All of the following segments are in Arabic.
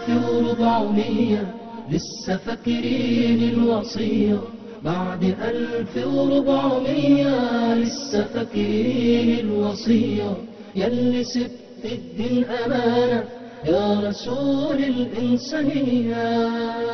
1400 لسه فاكرين الوصية، بعد 1400 لسه فاكرين الوصية، يلي سبت الدين أمانة يا رسول الإنسانية.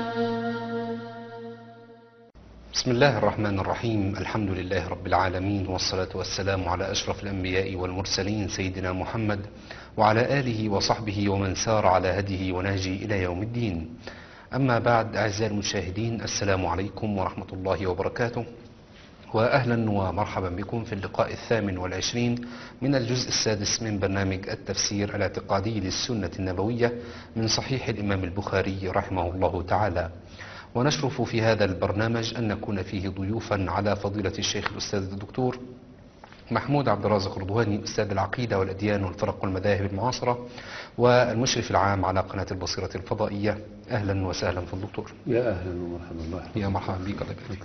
بسم الله الرحمن الرحيم. الحمد لله رب العالمين، والصلاة والسلام على أشرف الأنبياء والمرسلين سيدنا محمد وعلى آله وصحبه ومن سار على هديه ونهجه إلى يوم الدين. أما بعد، أعزائي المشاهدين، السلام عليكم ورحمة الله وبركاته، وأهلا ومرحبا بكم في اللقاء 28 من الجزء السادس من برنامج التفسير الاعتقادي للسنة النبوية من صحيح الإمام البخاري رحمه الله تعالى. ونشرف في هذا البرنامج أن نكون فيه ضيوفا على فضيلة الشيخ الأستاذ الدكتور محمود عبد الرازق رضواني، أستاذ العقيدة والأديان والفرق والمذاهب المعاصرة والمشرف العام على قناة البصيرة الفضائية. أهلا وسهلا في الدكتور. يا أهلا ومرحبا الله. يا مرحبا بك.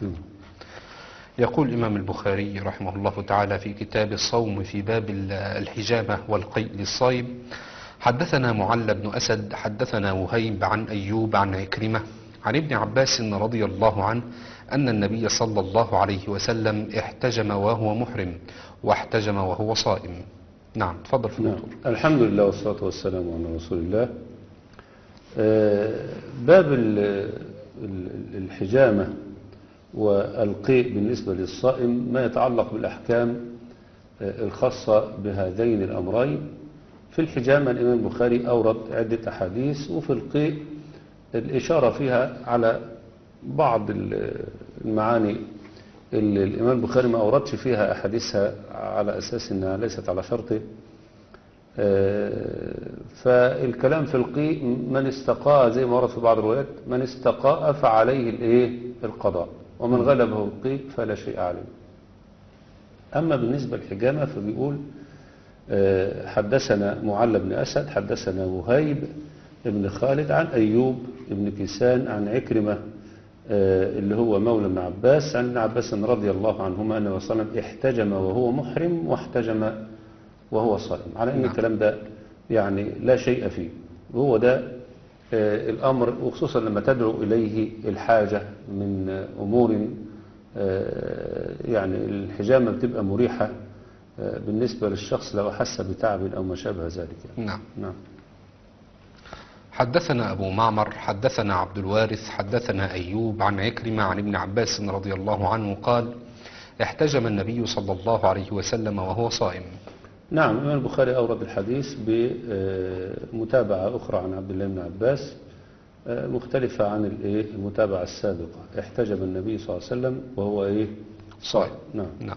يقول الإمام البخاري رحمه الله تعالى في كتاب الصوم في باب الحجامة والقيء للصائم: حدثنا معل بن أسد حدثنا وهيب عن أيوب عن عكرمة عن ابن عباس رضي الله عنه أن النبي صلى الله عليه وسلم احتجم وهو محرم واحتجم وهو صائم. نعم، تفضل في الدكتور. الحمد لله والصلاة والسلام على رسول الله. باب الحجامة والقيء بالنسبة للصائم ما يتعلق بالأحكام الخاصة بهذين الأمرين. في الحجامة الإمام البخاري أورد عدة أحاديث، وفي القيء الإشارة فيها على بعض المعاني اللي الإمام البخاري ما أوردش فيها أحاديثها على أساس أنها ليست على شرطه. فالكلام في القيء: من استقاء، زي ما ورد في بعض الروايات، من استقاء فعليه القضاء، ومن غلبه القيء فلا شيء عليه. أما بالنسبة للحجامة فبيقول: حدثنا معل بن أسد حدثنا وهيب ابن خالد عن أيوب ابن كيسان عن عكرمة اللي هو مولى ابن عباس عن ابن عباس رضي الله عنهما أنه صلى الله عليه وسلم احتجم وهو محرم واحتجم وهو صائم، على أن الكلام ده يعني لا شيء فيه، وهو ده الأمر، وخصوصا لما تدعو إليه الحاجة من أمور يعني الحجامة بتبقى مريحة بالنسبة للشخص لو أحس بتعب أو ما شابه ذلك. نعم. نعم. حدثنا أبو معمر حدثنا عبد الوارث حدثنا أيوب عن عكرمة عن ابن عباس رضي الله عنه قال: احتجم النبي صلى الله عليه وسلم وهو صائم. نعم، الإمام البخاري أورد الحديث بمتابعة أخرى عن عبد الله بن عباس مختلفة عن المتابعة السابقة. احتجم النبي صلى الله عليه وسلم وهو صائم. نعم.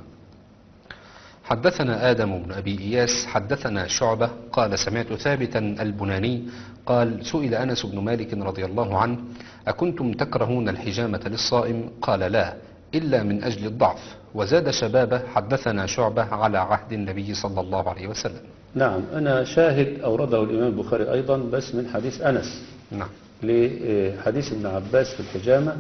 حدثنا آدم بن أبي إياس حدثنا شعبة قال: سمعت ثابتا البناني قال: سئل أنس بن مالك رضي الله عنه: أكنتم تكرهون الحجامة للصائم؟ قال: لا، إلا من أجل الضعف. وزاد شبابه: حدثنا شعبة على عهد النبي صلى الله عليه وسلم. نعم، أنا شاهد أورده الإمام البخاري أيضا بس من حديث أنس. نعم. لحديث ابن عباس في الحجامة،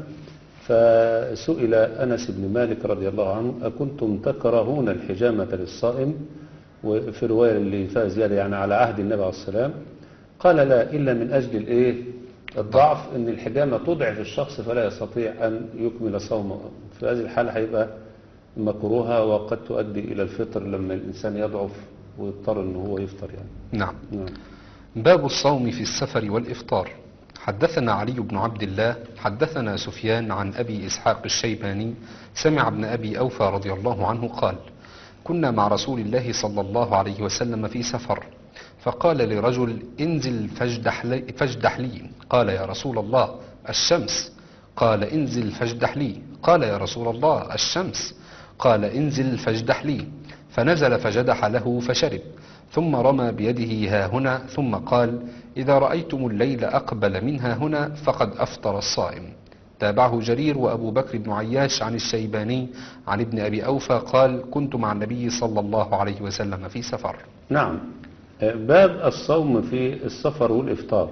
فسئل أنس بن مالك رضي الله عنه: أكنتم تكرهون الحجامة للصائم؟ وفي رواية اللي فيها زيادة يعني على عهد النبي عليه السلام. قال: لا، إلا من أجل الضعف، إن الحجامة تضعف الشخص فلا يستطيع أن يكمل صومه. في هذه الحالة هيبقى مكروهة، وقد تؤدي إلى الفطر لما الإنسان يضعف ويضطر أنه هو يفطر يعني. نعم. باب الصوم في السفر والإفطار. حدثنا علي بن عبد الله حدثنا سفيان عن أبي إسحاق الشيباني سمع ابن أبي أوفى رضي الله عنه قال: كنا مع رسول الله صلى الله عليه وسلم في سفر، فقال لرجل: انزل فاجدح لي. قال: يا رسول الله، الشمس. قال: انزل فاجدح لي. قال: يا رسول الله، الشمس. قال: انزل فاجدح لي. فنزل فجدح له فشرب، ثم رمى بيده ها هنا، ثم قال: إذا رأيتم الليل أقبل منها هنا فقد أفطر الصائم. تابعه جرير وأبو بكر بن عياش عن الشيباني عن ابن أبي أوفى قال: كنت مع النبي صلى الله عليه وسلم في سفر. نعم. باب الصوم في السفر والإفطار.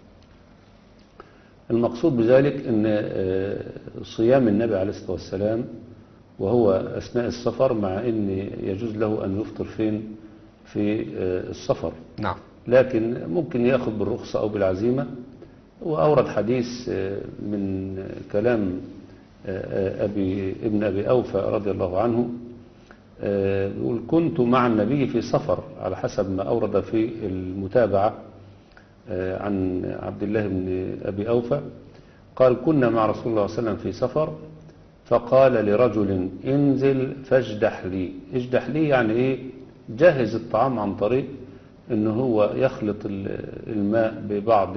المقصود بذلك أن صيام النبي عليه الصلاة والسلام وهو أثناء السفر، مع أن يجوز له أن يفطر فين؟ في السفر. نعم. لكن ممكن يأخذ بالرخصة أو بالعزيمة وأورد حديث من كلام ابن أبي أوفى رضي الله عنه، يقول كنت مع النبي في سفر، على حسب ما أورد في المتابعة عن عبد الله بن أبي أوفى، قال كنا مع رسول الله صلى الله عليه وسلم في سفر، فقال لرجل انزل فاجدح لي. اجدح لي يعني ايه؟ جهز الطعام عن طريق انه هو يخلط الماء ببعض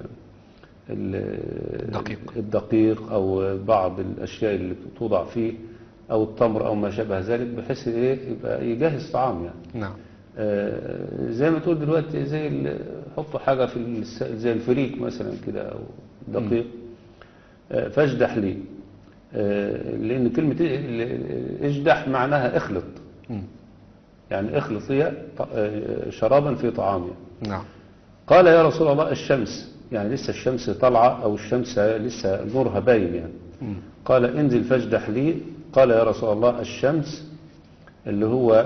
الدقيق او بعض الاشياء اللي توضع فيه او التمر او ما شابه ذلك، بحيث ايه يبقى يجهز طعام يعني. نعم. زي ما تقول دلوقتي زي حطوا حاجة في زي الفريك مثلا كده او دقيق. فاجدح لي، لأن كلمة اجدح معناها اخلط، يعني اخلط هي شرابا في طعام يعني. نعم. قال يا رسول الله الشمس، يعني لسه الشمس طالعة أو الشمس لسه نورها باين يعني. قال انزل فاجدح لي. قال يا رسول الله الشمس، اللي هو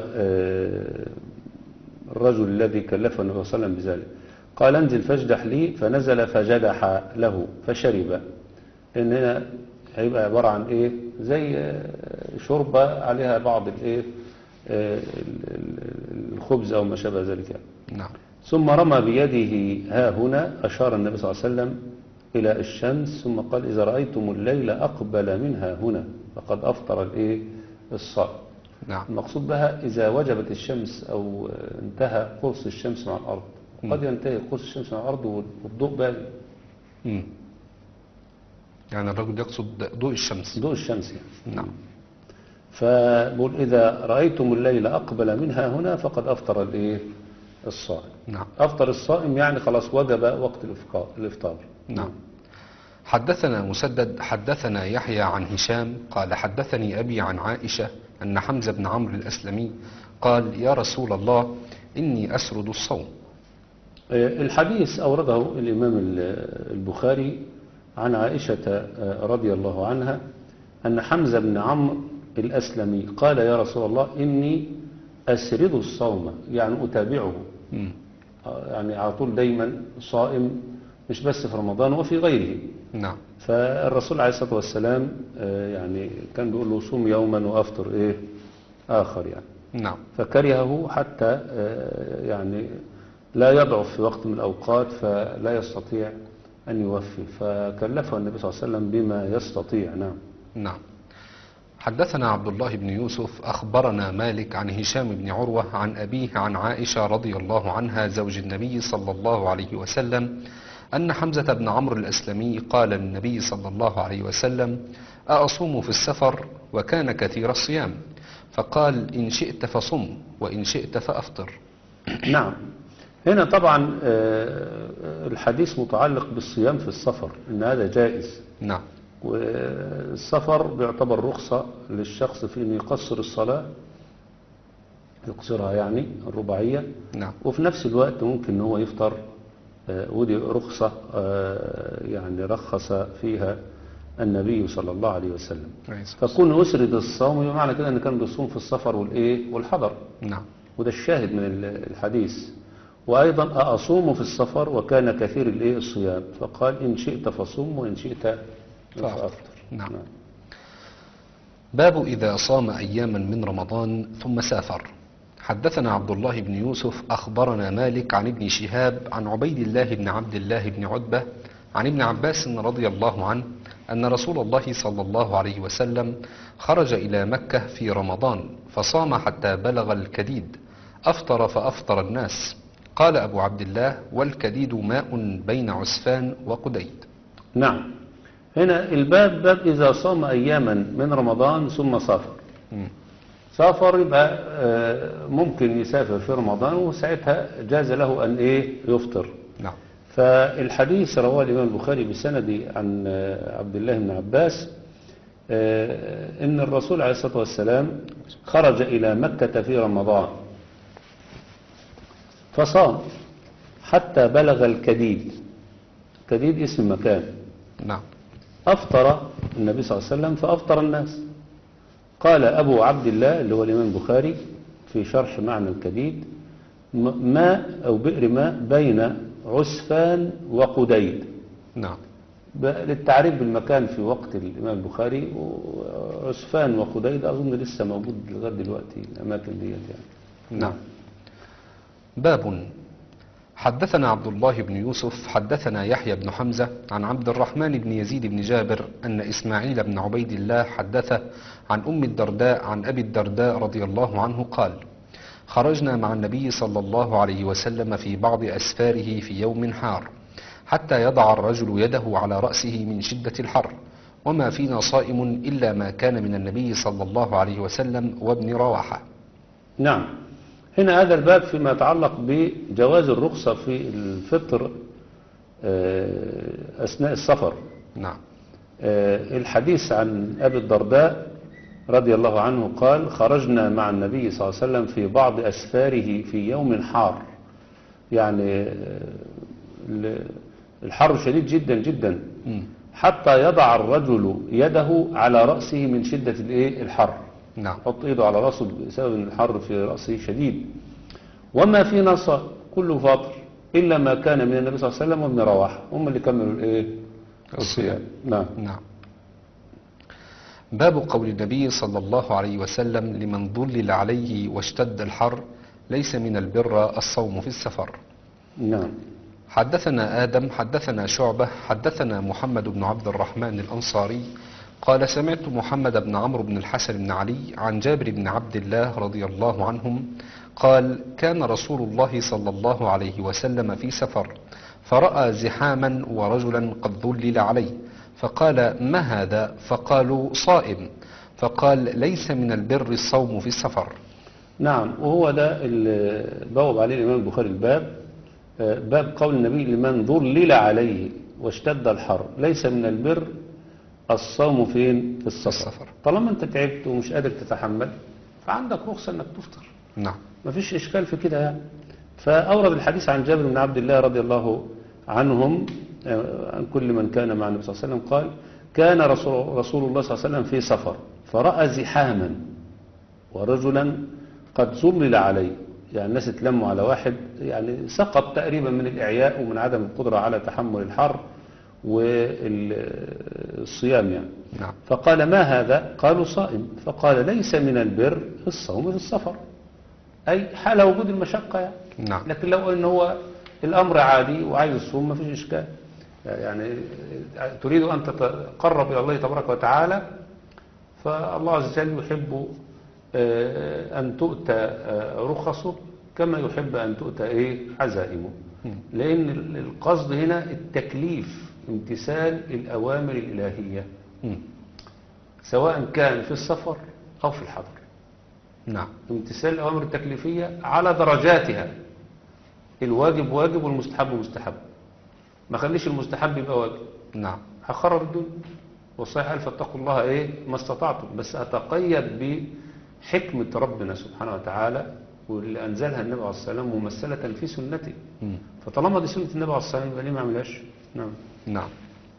الرجل الذي كلفه النبي صلى الله عليه وسلم بذلك. قال انزل فاجدح لي، فنزل فجدح له فشرب. لأن هنا هيبقى عبارة عن ايه؟ زي شوربة عليها بعض الايه الخبز او ما شابه ذلك يعني. نعم. ثم رمى بيده ها هنا، اشار النبي صلى الله عليه وسلم الى الشمس، ثم قال اذا رايتم الليل اقبل منها هنا فقد افطر الايه الصائم. نعم. المقصود بها اذا وجبت الشمس او انتهى قرص الشمس مع الارض. قد ينتهي قرص الشمس مع الارض والضوء باقي. يعني الرجل يقصد ضوء الشمس. ضوء الشمس يعني. نعم. فبقول إذا رأيتم الليل أقبل منها هنا فقد أفطر الإيه الصائم. نعم. أفطر الصائم يعني خلاص وجب وقت الإفطار. نعم. حدثنا مسدد حدثنا يحيى عن هشام قال حدثني أبي عن عائشة أن حمزة بن عمرو الأسلمي قال يا رسول الله إني أسرد الصوم. الحديث أورده الإمام البخاري عن عائشة رضي الله عنها أن حمزة بن عمرو الأسلمي قال يا رسول الله إني أسرد الصوم، يعني أتابعه. يعني على طول دايما صائم، مش بس في رمضان وفي غيره. نعم. فالرسول عليه الصلاة والسلام يعني كان بيقول له صوم يوما وأفطر إيه آخر يعني. نعم. فكرهه حتى يعني لا يضعف في وقت من الأوقات فلا يستطيع أن يوفي، فكلفه النبي صلى الله عليه وسلم بما يستطيع. نعم. نعم. حدثنا عبد الله بن يوسف أخبرنا مالك عن هشام بن عروة عن أبيه عن عائشة رضي الله عنها زوج النبي صلى الله عليه وسلم أن حمزة بن عمرو الأسلمي قال للنبي صلى الله عليه وسلم أأصوم في السفر؟ وكان كثير الصيام، فقال إن شئت فصم وإن شئت فأفطر. نعم. هنا طبعا الحديث متعلق بالصيام في السفر، إن هذا جائز. نعم. والسفر بيعتبر رخصة للشخص في أن يقصر الصلاة، يقصرها يعني الرباعية. نعم. وفي نفس الوقت ممكن أن هو يفطر، ودي رخصة يعني رخص فيها النبي صلى الله عليه وسلم. فكون أسرد الصوم بمعنى كده أن كان بيصوم في السفر والحضر. نعم. وده الشاهد من الحديث. وأيضا أصوم في السفر وكان كثير الصيام، فقال إن شئت فصوم وإن شئت فأفطر. نعم. باب إذا صام أياما من رمضان ثم سافر. حدثنا عبد الله بن يوسف أخبرنا مالك عن ابن شهاب عن عبيد الله بن عبد الله بن عتبة عن ابن عباس رضي الله عنه أن رسول الله صلى الله عليه وسلم خرج إلى مكة في رمضان فصام حتى بلغ الكديد، أفطر فأفطر الناس. قال أبو عبد الله والكديد ماء بين عسفان وقديد. نعم. هنا الباب باب إذا صام أياما من رمضان ثم سافر. سافر يبقى ممكن يسافر في رمضان وساعتها جاز له أن يفطر. نعم. فالحديث رواه الإمام البخاري بسند عن عبد الله بن عباس إن الرسول عليه الصلاة والسلام خرج إلى مكة في رمضان فصام حتى بلغ الكديد. كديد اسم مكان. نعم. أفطر النبي صلى الله عليه وسلم فأفطر الناس. قال أبو عبد الله اللي هو الإمام البخاري في شرح معنى الكديد ماء أو بئر ماء بين عسفان وقديد. نعم. للتعريف بالمكان في وقت الإمام البخاري، وعسفان وخديد أظن لسه موجود لغاية دلوقتي الأماكن ديت يعني. نعم. باب. حدثنا عبد الله بن يوسف حدثنا يحيى بن حمزة عن عبد الرحمن بن يزيد بن جابر أن إسماعيل بن عبيد الله حدثه عن أم الدرداء عن أبي الدرداء رضي الله عنه قال: خرجنا مع النبي صلى الله عليه وسلم في بعض أسفاره في يوم حار، حتى يضع الرجل يده على رأسه من شدة الحر، وما فينا صائم إلا ما كان من النبي صلى الله عليه وسلم وابن رواحة. نعم. هنا هذا الباب فيما يتعلق بجواز الرخصة في الفطر أثناء السفر. نعم. الحديث عن أبي الدرداء رضي الله عنه قال: خرجنا مع النبي صلى الله عليه وسلم في بعض أسفاره في يوم حار، يعني الحر شديد جدا جدا، حتى يضع الرجل يده على رأسه من شدة الحر. نعم. حط ايده على رأسه بسبب ان الحر في رأسه شديد. وما في نص كله فاطر إلا ما كان من النبي صلى الله عليه وسلم وابن رواحة، هم اللي كملوا الصيام. نعم. نعم. باب قول النبي صلى الله عليه وسلم لمن ضلل عليه واشتد الحر: ليس من البر الصوم في السفر. نعم. حدثنا آدم حدثنا شعبة حدثنا محمد بن عبد الرحمن الأنصاري قال: سمعت محمد بن عمرو بن الحسن بن علي عن جابر بن عبد الله رضي الله عنهم قال: كان رسول الله صلى الله عليه وسلم في سفر، فرأى زحاما ورجلا قد ظلل عليه، فقال: ما هذا؟ فقالوا: صائم. فقال: ليس من البر الصوم في السفر. نعم. وهو ده اللي بوب عليه الإمام البخاري الباب، باب قول النبي لمن ظلل عليه واشتد الحر: ليس من البر الصوم فين؟ في السفر. طالما انت تعبت ومش قادر تتحمل فعندك رخصة انك تفطر. نعم. مفيش اشكال في كده يعني. فاورد الحديث عن جابر بن عبد الله رضي الله عنهم عن كل من كان مع النبي صلى الله عليه وسلم قال: كان رسول الله صلى الله عليه وسلم في سفر، فرأى زحاما ورجلا قد ظلل عليه، يعني الناس اتلموا على واحد يعني سقط تقريبا من الإعياء ومن عدم القدرة على تحمل الحر والصيام يعني. نعم. فقال: ما هذا؟ قالوا: صائم. فقال: ليس من البر الصوم في السفر، أي حال وجود المشقة يعني. نعم. لكن لو أن هو الأمر عادي وعايز الصوم ما فيش إشكال يعني. تريد أن تتقرب إلى الله تبارك وتعالى، فالله عز وجل يحب أن تؤتى رخصه كما يحب أن تؤتى عزائمه، لأن القصد هنا التكليف، امتثال الأوامر الإلهية سواء كان في السفر أو في الحضر. نعم. امتثال الأوامر التكليفية على درجاتها، الواجب واجب والمستحب مستحب، ما خليش المستحب يبقى واجب. نعم. هخرب الدنيا. والصحيح قال: فاتقوا الله ما استطعتم، بس أتقيد بحكمة ربنا سبحانه وتعالى واللي أنزلها النبي عليه الصلاة والسلام ممثلة في سنته. فطالما دي سنة النبي عليه الصلاة والسلام يبقى ليه ما عملهاش؟ نعم. نعم.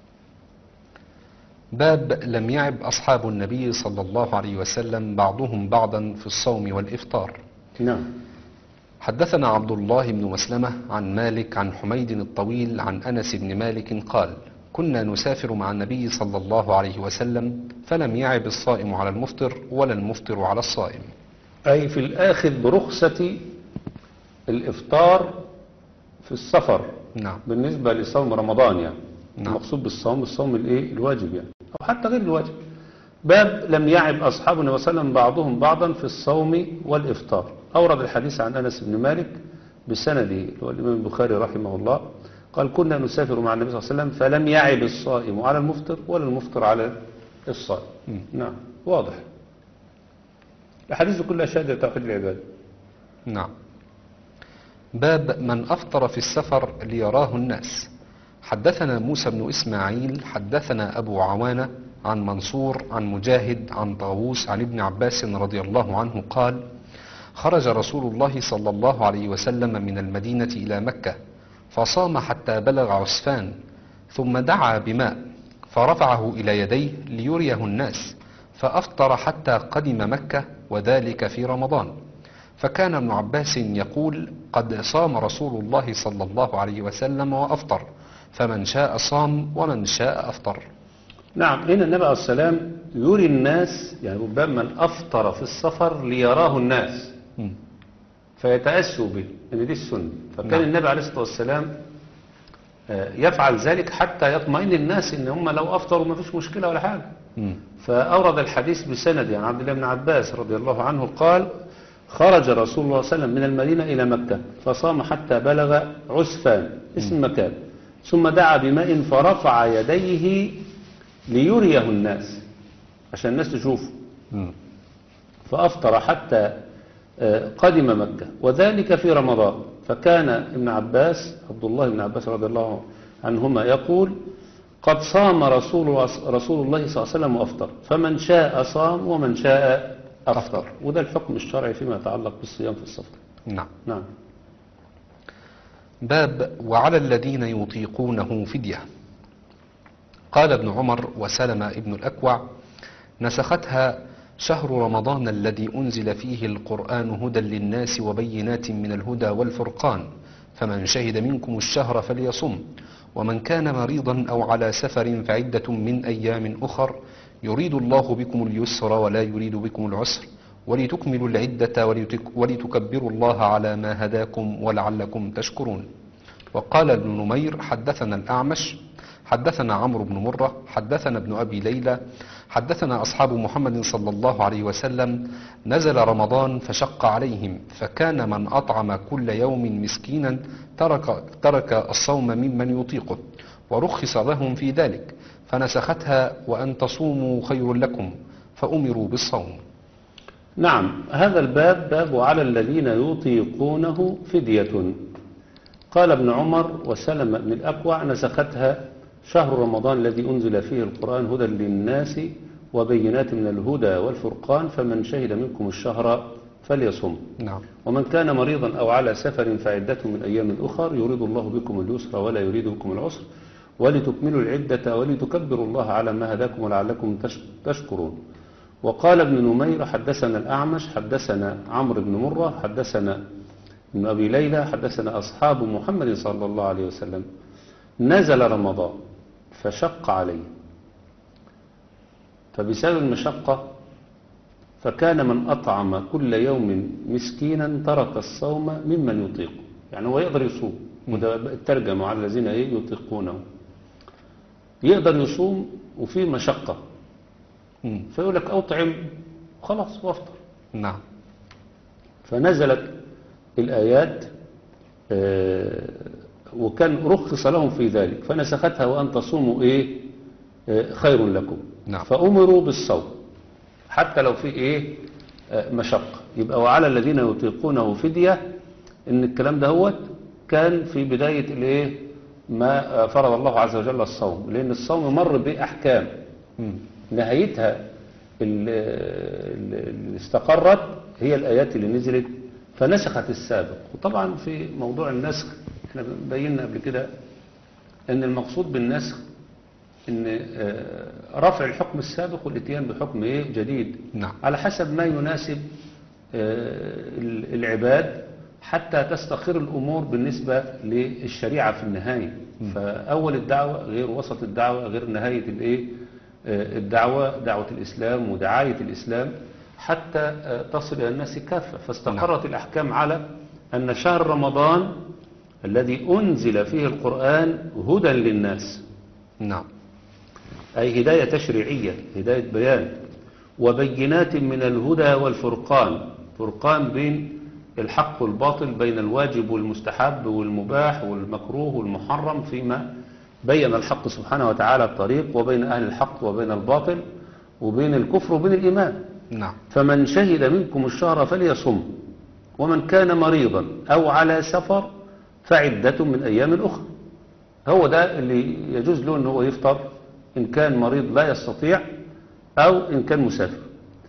باب لم يعب أصحاب النبي صلى الله عليه وسلم بعضهم بعضا في الصوم والإفطار. نعم. حدثنا عبد الله بن مسلمة عن مالك عن حميد الطويل عن أنس بن مالك قال: كنا نسافر مع النبي صلى الله عليه وسلم فلم يعب الصائم على المفطر ولا المفطر على الصائم، أي في الآخذ برخصة الإفطار في السفر. نعم. بالنسبة لصوم رمضان يعني. نعم. المقصود بالصوم الصوم الواجب يعني، أو حتى غير الواجب. باب لم يعب أصحاب النبي صلى الله عليه وسلم بعضهم بعضا في الصوم والإفطار. أورد الحديث عن أنس بن مالك بسنده والإمام البخاري رحمه الله قال: كنا نسافر مع النبي صلى الله عليه وسلم فلم يعب الصائم على المفطر ولا المفطر على الصائم. نعم. واضح. الحديث كلها شهادة توحيد العبادة. نعم. باب من أفطر في السفر ليراه الناس. حدثنا موسى بن إسماعيل حدثنا أبو عوانة عن منصور عن مجاهد عن طاووس عن ابن عباس رضي الله عنه قال: خرج رسول الله صلى الله عليه وسلم من المدينة إلى مكة، فصام حتى بلغ عسفان، ثم دعا بماء فرفعه إلى يديه ليريه الناس، فأفطر حتى قدم مكة، وذلك في رمضان. فكان ابن عباس يقول: قد صام رسول الله صلى الله عليه وسلم وأفطر، فمن شاء صام ومن شاء أفطر. نعم، هنا النبي عليه السلام يري الناس، يعني ربما من أفطر في السفر ليراه الناس مم. فيتأسوا به، ان دي السنة. فكان نعم. النبي عليه الصلاة والسلام يفعل ذلك حتى يطمئن الناس ان هم لو افطروا ما فيش مشكلة ولا حاجة. مم. فأورد الحديث بسند عن عبد الله بن عباس رضي الله عنه قال: خرج رسول الله صلى الله عليه وسلم من المدينة إلى مكة فصام حتى بلغ عسفان اسم مكان، ثم دعا بماء فرفع يديه ليريه الناس عشان الناس تشوفه، مم. فأفطر حتى قدم مكة، وذلك في رمضان. فكان ابن عباس عبد الله بن عباس رضي الله عنهما يقول: قد صام رسول الله صلى الله عليه وسلم وأفطر، فمن شاء صام ومن شاء أفطر. وده الحكم الشرعي فيما يتعلق بالصيام في السفر. نعم. نعم. باب وعلى الذين يطيقونه فدية. قال ابن عمر وسلم ابن الأكوع: نسختها شهر رمضان الذي أنزل فيه القرآن هدى للناس وبينات من الهدى والفرقان، فمن شهد منكم الشهر فليصم، ومن كان مريضا أو على سفر فعدة من أيام أخر، يريد الله بكم اليسر ولا يريد بكم العسر، ولتكملوا العدة ولتكبروا الله على ما هداكم ولعلكم تشكرون. وقال ابن نمير: حدثنا الأعمش حدثنا عمرو بن مرة حدثنا ابن أبي ليلى حدثنا أصحاب محمد صلى الله عليه وسلم: نزل رمضان فشق عليهم، فكان من أطعم كل يوم مسكينا ترك الصوم ممن يطيقه، ورخص لهم في ذلك، فنسختها وأن تصوموا خير لكم، فأمروا بالصوم. نعم، هذا الباب باب وعلى الذين يطيقونه فدية. قال ابن عمر وسلم بن الأكوع: نسختها شهر رمضان الذي أنزل فيه القرآن هدى للناس وبينات من الهدى والفرقان، فمن شهد منكم الشهر فليصم. نعم. ومن كان مريضا أو على سفر فعدة من أيام أخر، يريد الله بكم اليسر ولا يريد بكم العسر، ولتكملوا العدة ولتكبروا الله على ما هداكم ولعلكم تشكرون. وقال ابن نمير: حدثنا الأعمش حدثنا عمرو بن مرة حدثنا ابن أبي ليلى حدثنا أصحاب محمد صلى الله عليه وسلم: نزل رمضان فشق عليه، فبسبب المشقة فكان من أطعم كل يوم مسكينا ترك الصوم ممن يطيقه. يعني هو يقدر يصوم، وده الترجمة على الذين يطيقونه، يقدر يصوم وفي مشقة، فيقول لك أطعم خلاص وافطر. نعم. فنزلت الآيات وكان رخص لهم في ذلك، فنسختها وأن تصوموا خير لكم. نعم. فأمروا بالصوم حتى لو في مشقة. يبقى وعلى الذين يطيقونه فدية، إن الكلام ده هو كان في بداية ما فرض الله عز وجل الصوم، لأن الصوم مر بأحكام نهايتها اللي استقرت هي الآيات اللي نزلت فنسخت السابق. وطبعا في موضوع النسخ احنا بينا قبل كده ان المقصود بالنسخ ان رفع الحكم السابق والاتيان بحكم جديد. نعم. على حسب ما يناسب العباد حتى تستقر الامور بالنسبة للشريعة في النهاية. فاول الدعوة غير وسط الدعوة غير نهاية الدعوة، دعوة الاسلام ودعاية الاسلام حتى تصل إلى الناس كافة. فاستقرت الأحكام على أن شهر رمضان الذي أنزل فيه القرآن هدى للناس. نعم. أي هداية تشريعية، هداية بيان، وبينات من الهدى والفرقان، فرقان بين الحق والباطل، بين الواجب والمستحب والمباح والمكروه والمحرم، فيما بين الحق سبحانه وتعالى الطريق، وبين أهل الحق وبين الباطل، وبين الكفر وبين الإيمان. نعم. فمن شهد منكم الشهر فليصم، ومن كان مريضا أو على سفر فعدة من أيام أخرى. هو ده اللي يجوز له أنه يفطر إن كان مريض لا يستطيع أو إن كان مسافر.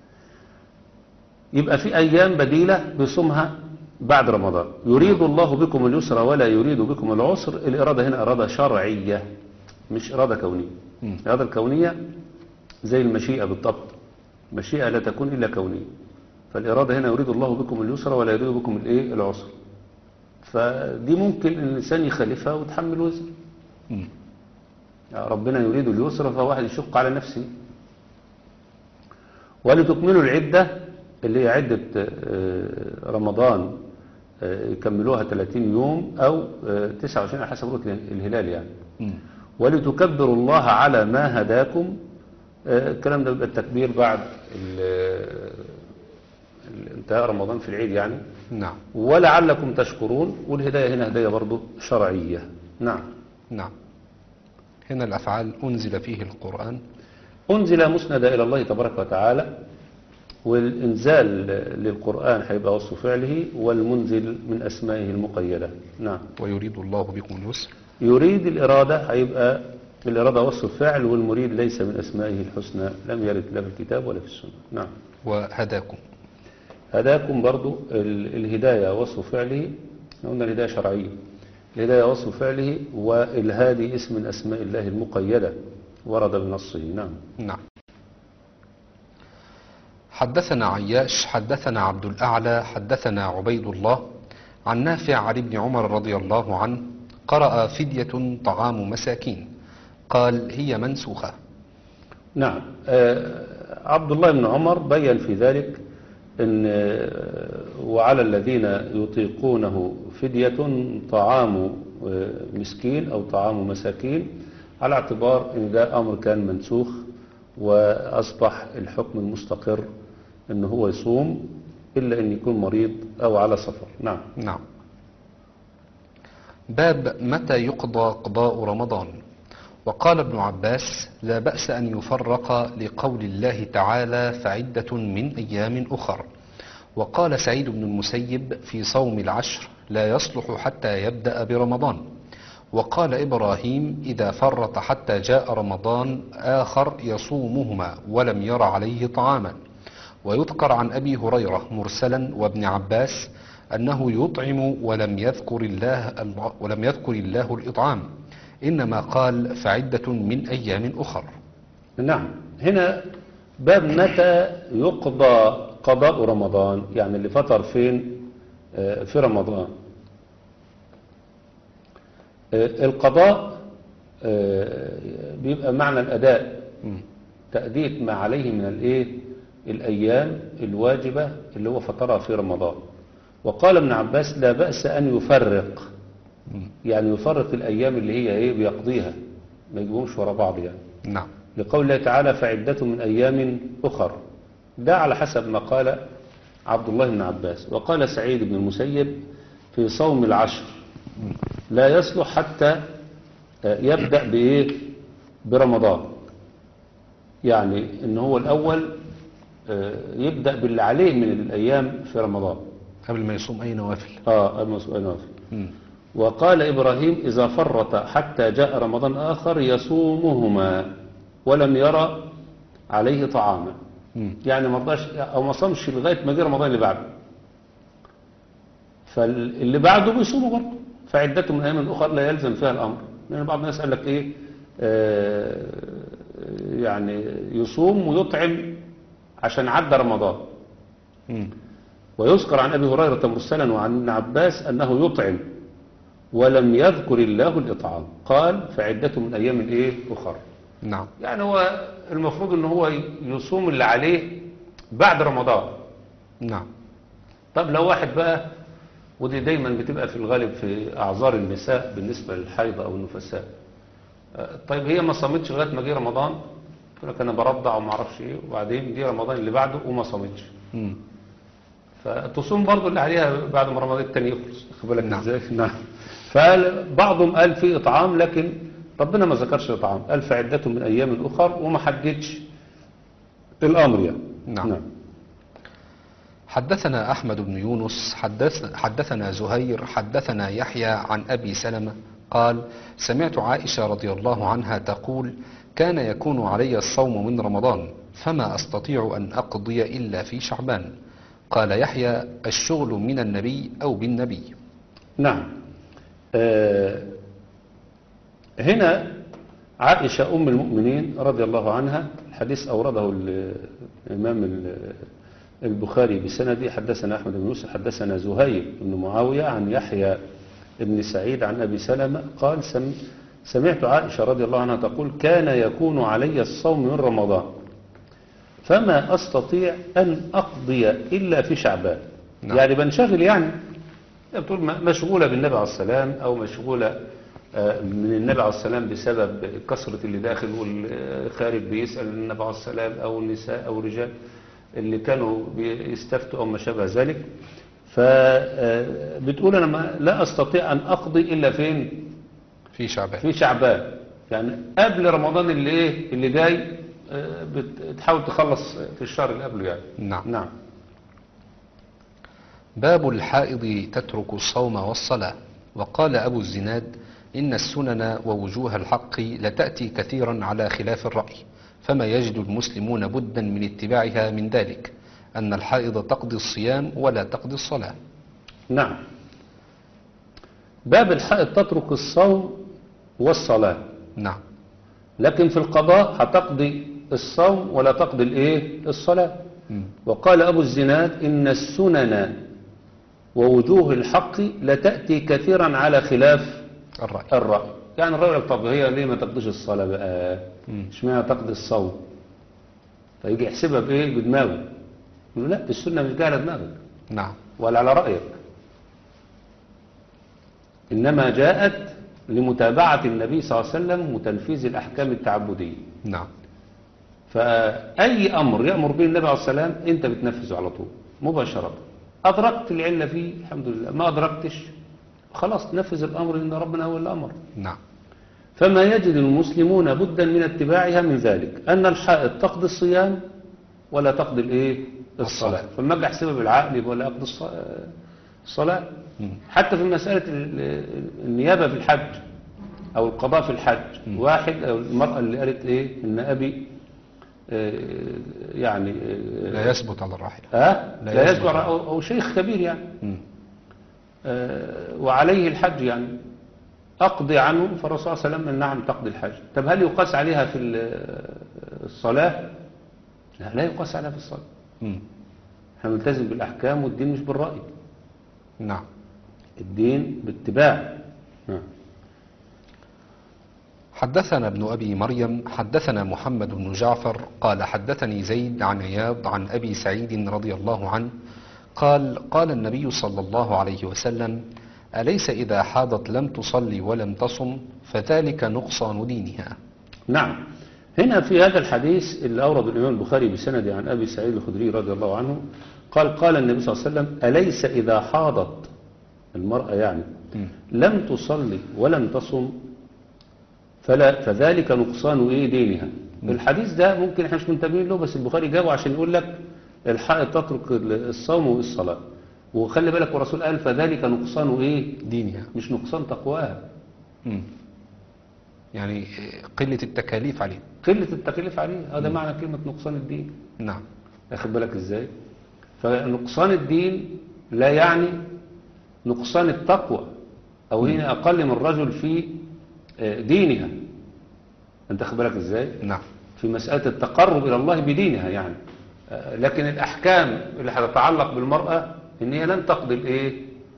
يبقى في أيام بديلة بيصومها بعد رمضان. يريد الله بكم اليسر ولا يريد بكم العسر. الإرادة هنا إرادة شرعية مش إرادة كونية. الإرادة الكونية زي المشيئة بالضبط، مشيئة لا تكون إلا كونية. فالإرادة هنا يريد الله بكم اليسر ولا يريد بكم العسر. فدي ممكن الإنسان يخالفها وتحمل وزر. ربنا يريد اليسر فواحد يشق على نفسه. ولتكملوا العدة اللي هي عدة رمضان، يكملوها 30 يوم أو 29 على حسب رؤية الهلال يعني. ولتكبروا الله على ما هداكم. الكلام ده بيبقى التكبير بعد انتهاء رمضان في العيد يعني. نعم. ولعلكم تشكرون، والهداية هنا هداية برضو شرعية. نعم. نعم. هنا الأفعال أنزل فيه القرآن. أنزل مسند إلى الله تبارك وتعالى، والإنزال للقرآن هيبقى وصف فعله، والمنزل من أسمائه المقيدة. نعم. ويريد الله بكم اليسر. يريد الإرادة هيبقى الإرادة وصف فعل، والمريد ليس من أسمائه الحسنى، لم يرد لا في الكتاب ولا في السنة. نعم. وهداكم. هداكم برضو الهداية وصف فعله، قلنا الهداية شرعية، الهداية وصف فعله، والهادي اسم من أسماء الله المقيدة ورد بنصه. نعم. نعم. حدثنا عياش حدثنا عبد الأعلى حدثنا عبيد الله عن نافع عن ابن عمر رضي الله عنه قرأ فدية طعام مساكين، قال هي منسوخة. نعم. عبد الله بن عمر بيّن في ذلك إن وعلى الذين يطيقونه فدية طعام مسكين أو طعام مساكين، على اعتبار إن ده أمر كان منسوخ، وأصبح الحكم المستقر إن هو يصوم إلا أن يكون مريض أو على سفر. نعم. نعم. باب متى يقضى قضاء رمضان. وقال ابن عباس لا بأس أن يفرق لقول الله تعالى فعدة من أيام أخر. وقال سعيد بن المسيب في صوم العشر لا يصلح حتى يبدأ برمضان. وقال إبراهيم إذا فرط حتى جاء رمضان آخر يصومهما ولم ير عليه طعاما. ويذكر عن أبي هريرة مرسلا وابن عباس أنه يطعم ولم يذكر الله الإطعام، إنما قال فعدة من أيام أخر. نعم. هنا باب متى يقضى قضاء رمضان، يعني اللي فطر فين في رمضان. القضاء بيبقى معنى الأداء، تأدية ما عليه من الأيام الواجبة اللي هو فطرها في رمضان. وقال ابن عباس لا بأس أن يفرق، يعني يفرق الأيام اللي هي بيقضيها، ما يجيبهمش ورا بعض يعني. نعم. لقول الله تعالى فعدة من أيام أخر، ده على حسب ما قال عبد الله بن عباس. وقال سعيد بن المسيب في صوم العشر لا يصلح حتى يبدأ برمضان، يعني ان هو الأول يبدأ باللي عليه من الأيام في رمضان قبل ما يصوم أي نوافل. قبل ما يصوم أي نوافل. وقال إبراهيم إذا فرط حتى جاء رمضان آخر يصومهما ولم يرى عليه طعاما، يعني ما رضاش أو ما صامش لغاية ما جه رمضان اللي بعده، فاللي بعده بيصوموا برضه. فعدته من أيام أخرى لا يلزم فيها الأمر، لأن بعض الناس قال لك يعني يصوم ويطعم عشان عدى رمضان. ويذكر عن أبي هريرة مرسلا وعن ابن عباس أنه يطعم ولم يذكر الله الإطعام، قال فعدته من أيام أخرى. نعم. يعني هو المفروض أنه هو يصوم اللي عليه بعد رمضان. نعم. طب لو واحد بقى، ودي دايما بتبقى في الغالب في أعذار النساء بالنسبة للحيض أو النفساء، طيب هي ما صامتش لغاية ما جه رمضان، تقول لك أنا برضع وما أعرفش إيه، وبعدين جه رمضان اللي بعده وما صامتش، فتصوم برضه اللي عليها بعد ما رمضان التاني يخلص. خد بالك ازاي؟ نعم. فبعضهم قال في إطعام، لكن ربنا ما ذكرش الإطعام، قال فعدته من أيام أخر وما حددش الأمر يعني. نعم. حدثنا أحمد بن يونس حدثنا زهير حدثنا يحيى عن أبي سلمة قال سمعت عائشة رضي الله عنها تقول كان يكون علي الصوم من رمضان فما أستطيع أن أقضي إلا في شعبان. قال يحيى الشغل من النبي أو بالنبي. نعم. هنا عائشة أم المؤمنين رضي الله عنها، الحديث أورده الإمام البخاري بسندي حدثنا أحمد بن يوسف حدثنا زهير بن معاوية عن يحيى بن سعيد عن أبي سلمة قال سمعت عائشة رضي الله عنها تقول كان يكون علي الصوم من رمضان فما أستطيع أن أقضي إلا في شعبان. نعم. يعني بنشغل يعني بتقول مشغولة بالنبي عليه السلام أو مشغولة من النبي عليه السلام بسبب كثرة اللي داخل والخارج بيسأل النبي عليه السلام أو النساء أو الرجال اللي كانوا بيستفتوا أو ما شابه ذلك. فبتقول أنا لا أستطيع أن أقضي إلا فين؟ في شعبان. في شعبان، يعني قبل رمضان اللي إيه اللي جاي بتحاول تخلص في الشهر اللي قبله يعني. نعم. نعم. باب الحائض تترك الصوم والصلاة. وقال أبو الزناد إن السنن ووجوه الحق لتأتي كثيرا على خلاف الرأي، فما يجد المسلمون بدا من اتباعها من ذلك أن الحائض تقضي الصيام ولا تقضي الصلاة. نعم. باب الحائض تترك الصوم والصلاة. نعم. لكن في القضاء هتقضي الصوم ولا تقضي الايه الصلاة. وقال أبو الزناد إن السنن ووجوه الحق لتأتي كثيرا على خلاف الرأي. يعني الرأي يقول طب هي ليه ما تقضيش الصلاة بقى؟ اشمعنى تقضي الصوم؟ فيجي يحسبها بايه بدماغه، يقول لا السنة مش جايه على دماغك. نعم. ولا على رأيك، إنما جاءت لمتابعة النبي صلى الله عليه وسلم وتنفيذ الأحكام التعبدية. نعم. فأي أمر يأمر به النبي عليه السلام أنت بتنفذه على طول مباشرة. أدركت العلة فيه الحمد لله، ما أدركتش خلاص تنفذ الأمر لأن ربنا هو اللي أمر. نعم. فما يجد المسلمون بدا من اتباعها من ذلك أن الحائض تقضي الصيام ولا تقضي الايه الصلاة. فلما اجي احسبها بالعقل يبقى لا اقضي الصلاة. حتى في مسألة النيابة في الحج او القضاء في الحج، واحد او المرأة اللي قالت ايه ان ابي يعني لا يثبت على الراحلة، لا يثبت او شيخ كبير يعني وعليه الحج يعني أقضي عنه، فالرسول صلى الله عليه وسلم قال نعم تقضي الحج. طب هل يقاس عليها في الصلاة؟ لا يقاس عليها في الصلاة. احنا نلتزم بالأحكام والدين مش بالرأي. نعم. الدين باتباع. حدثنا ابن أبي مريم حدثنا محمد بن جعفر قال حدثني زيد عن عياض عن أبي سعيد رضي الله عنه قال قال النبي صلى الله عليه وسلم أليس إذا حاضت لم تصلي ولم تصم فذلك نقصان دينها. نعم. هنا في هذا الحديث اللي أورد الإمام البخاري بسند عن أبي سعيد الخدري رضي الله عنه قال النبي صلى الله عليه وسلم أليس إذا حاضت المرأة يعني لم تصلي ولم تصم فذلك نقصان دينها. الحديث ده ممكن احنا مش منتبهين له، بس البخاري جابه عشان يقول لك الحائض تترك الصوم والصلاة، وخلي بالك والرسول قال فذلك نقصان دينها، مش نقصان تقواها. يعني قلة التكاليف عليه، قلة التكاليف عليه، هذا معنى كلمة نقصان الدين. نعم. أخذ بالك ازاي؟ فنقصان الدين لا يعني نقصان التقوى او هنا اقل من الرجل في دينها. انت أخذ بالك ازاي؟ نعم. في مسألة التقرب الى الله بدينها يعني. لكن الاحكام اللي هتتعلق بالمرأة ان هي لن تقضي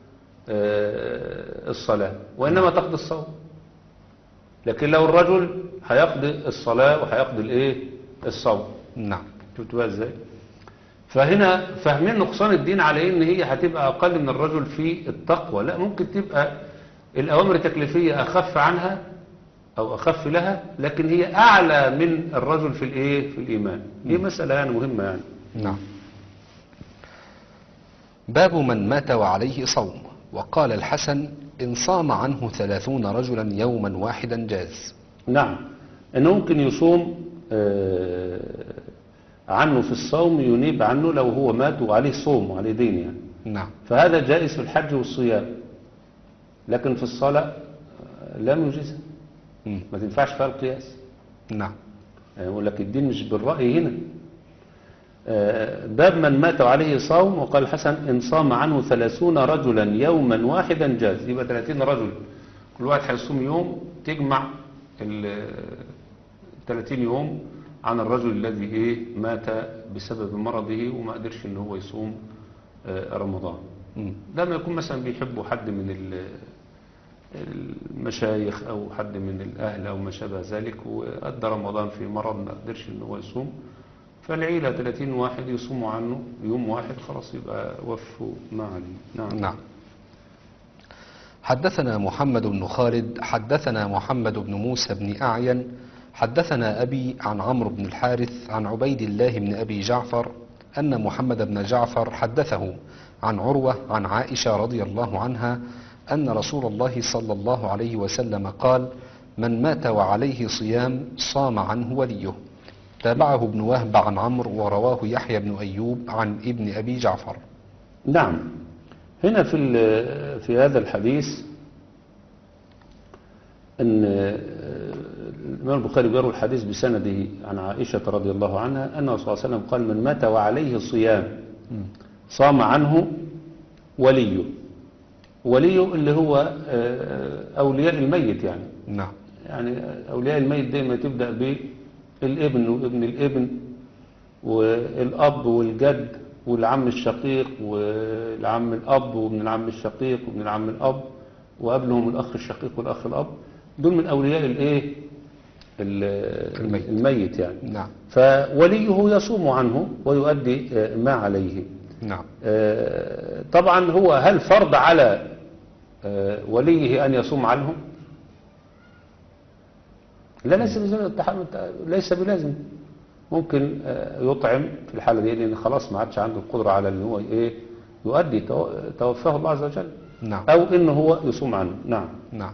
الصلاة وانما تقضي الصوم. لكن لو الرجل هيقضي الصلاة وهيقضي الصوم. نعم. شفت بقى ازاي؟ فهنا فاهمين نقصان الدين على ان هي هتبقى اقل من الرجل في التقوى. لا، ممكن تبقى الاوامر التكليفية اخف عنها او اخف لها، لكن هي اعلى من الرجل في في الايمان. دي مسألة يعني مهمة يعني. نعم. باب من مات وعليه صوم. وقال الحسن إن صام عنه 30 رجلا يوما واحدا جاز. نعم. إنه ممكن يصوم عنه في الصوم، ينيب عنه لو هو مات وعليه صوم وعليه دين يعني. نعم. فهذا جائز في الحج والصيام، لكن في الصلاة لم يجزها، ما تنفعش فيها القياس. نعم. يقول لك الدين مش بالرأي هنا. باب من مات وعليه صوم. وقال الحسن إن صام عنه 30 رجلا يوما واحدا جاز. يبقى 30 رجل كل واحد هيصوم يوم، تجمع 30 يوم عن الرجل الذي مات بسبب مرضه وما قدرش ان هو يصوم رمضان. ده ما يكون مثلا بيحبه حد من المشايخ أو حد من الأهل أو ما شابه ذلك، وأدى رمضان في مرض ما قدرش إن هو يصوم، فالعيلة 30 واحد يصوموا عنه يوم واحد، خلاص يبقى وفوا ما عليه. نعم. نعم. حدثنا محمد بن خالد حدثنا محمد بن موسى بن أعين حدثنا أبي عن عمرو بن الحارث عن عبيد الله بن أبي جعفر أن محمد بن جعفر حدثه عن عروة عن عائشة رضي الله عنها أن رسول الله صلى الله عليه وسلم قال: من مات وعليه صيام صام عنه وليه. تابعه ابن وهب عن عمرو ورواه يحيى بن أيوب عن ابن أبي جعفر. نعم. هنا في هذا الحديث أن الإمام البخاري بيروي الحديث بسنده عن عائشة رضي الله عنها أن الرسول صلى الله عليه وسلم قال: من مات وعليه صيام صام عنه وليه. وليه اللي هو أولياء الميت يعني. نعم. يعني أولياء الميت دايما تبدأ بالابن وابن الابن والأب والجد والعم الشقيق والعم الأب وابن العم الشقيق وابن العم الأب وقبلهم الأخ الشقيق والأخ الأب، دول من أولياء الإيه الميت يعني. نعم. فوليه يصوم عنه ويؤدي ما عليه. نعم. طبعا هو هل فرض على وليه أن يصوم عنه؟ لا، ليس بلازم. ممكن يطعم في الحالة دي، لأن خلاص ما عادش عنده القدرة على أن هو إيه يؤدي، توفاه الله عز وجل. نعم. أو إن هو يصوم عنه. نعم. نعم.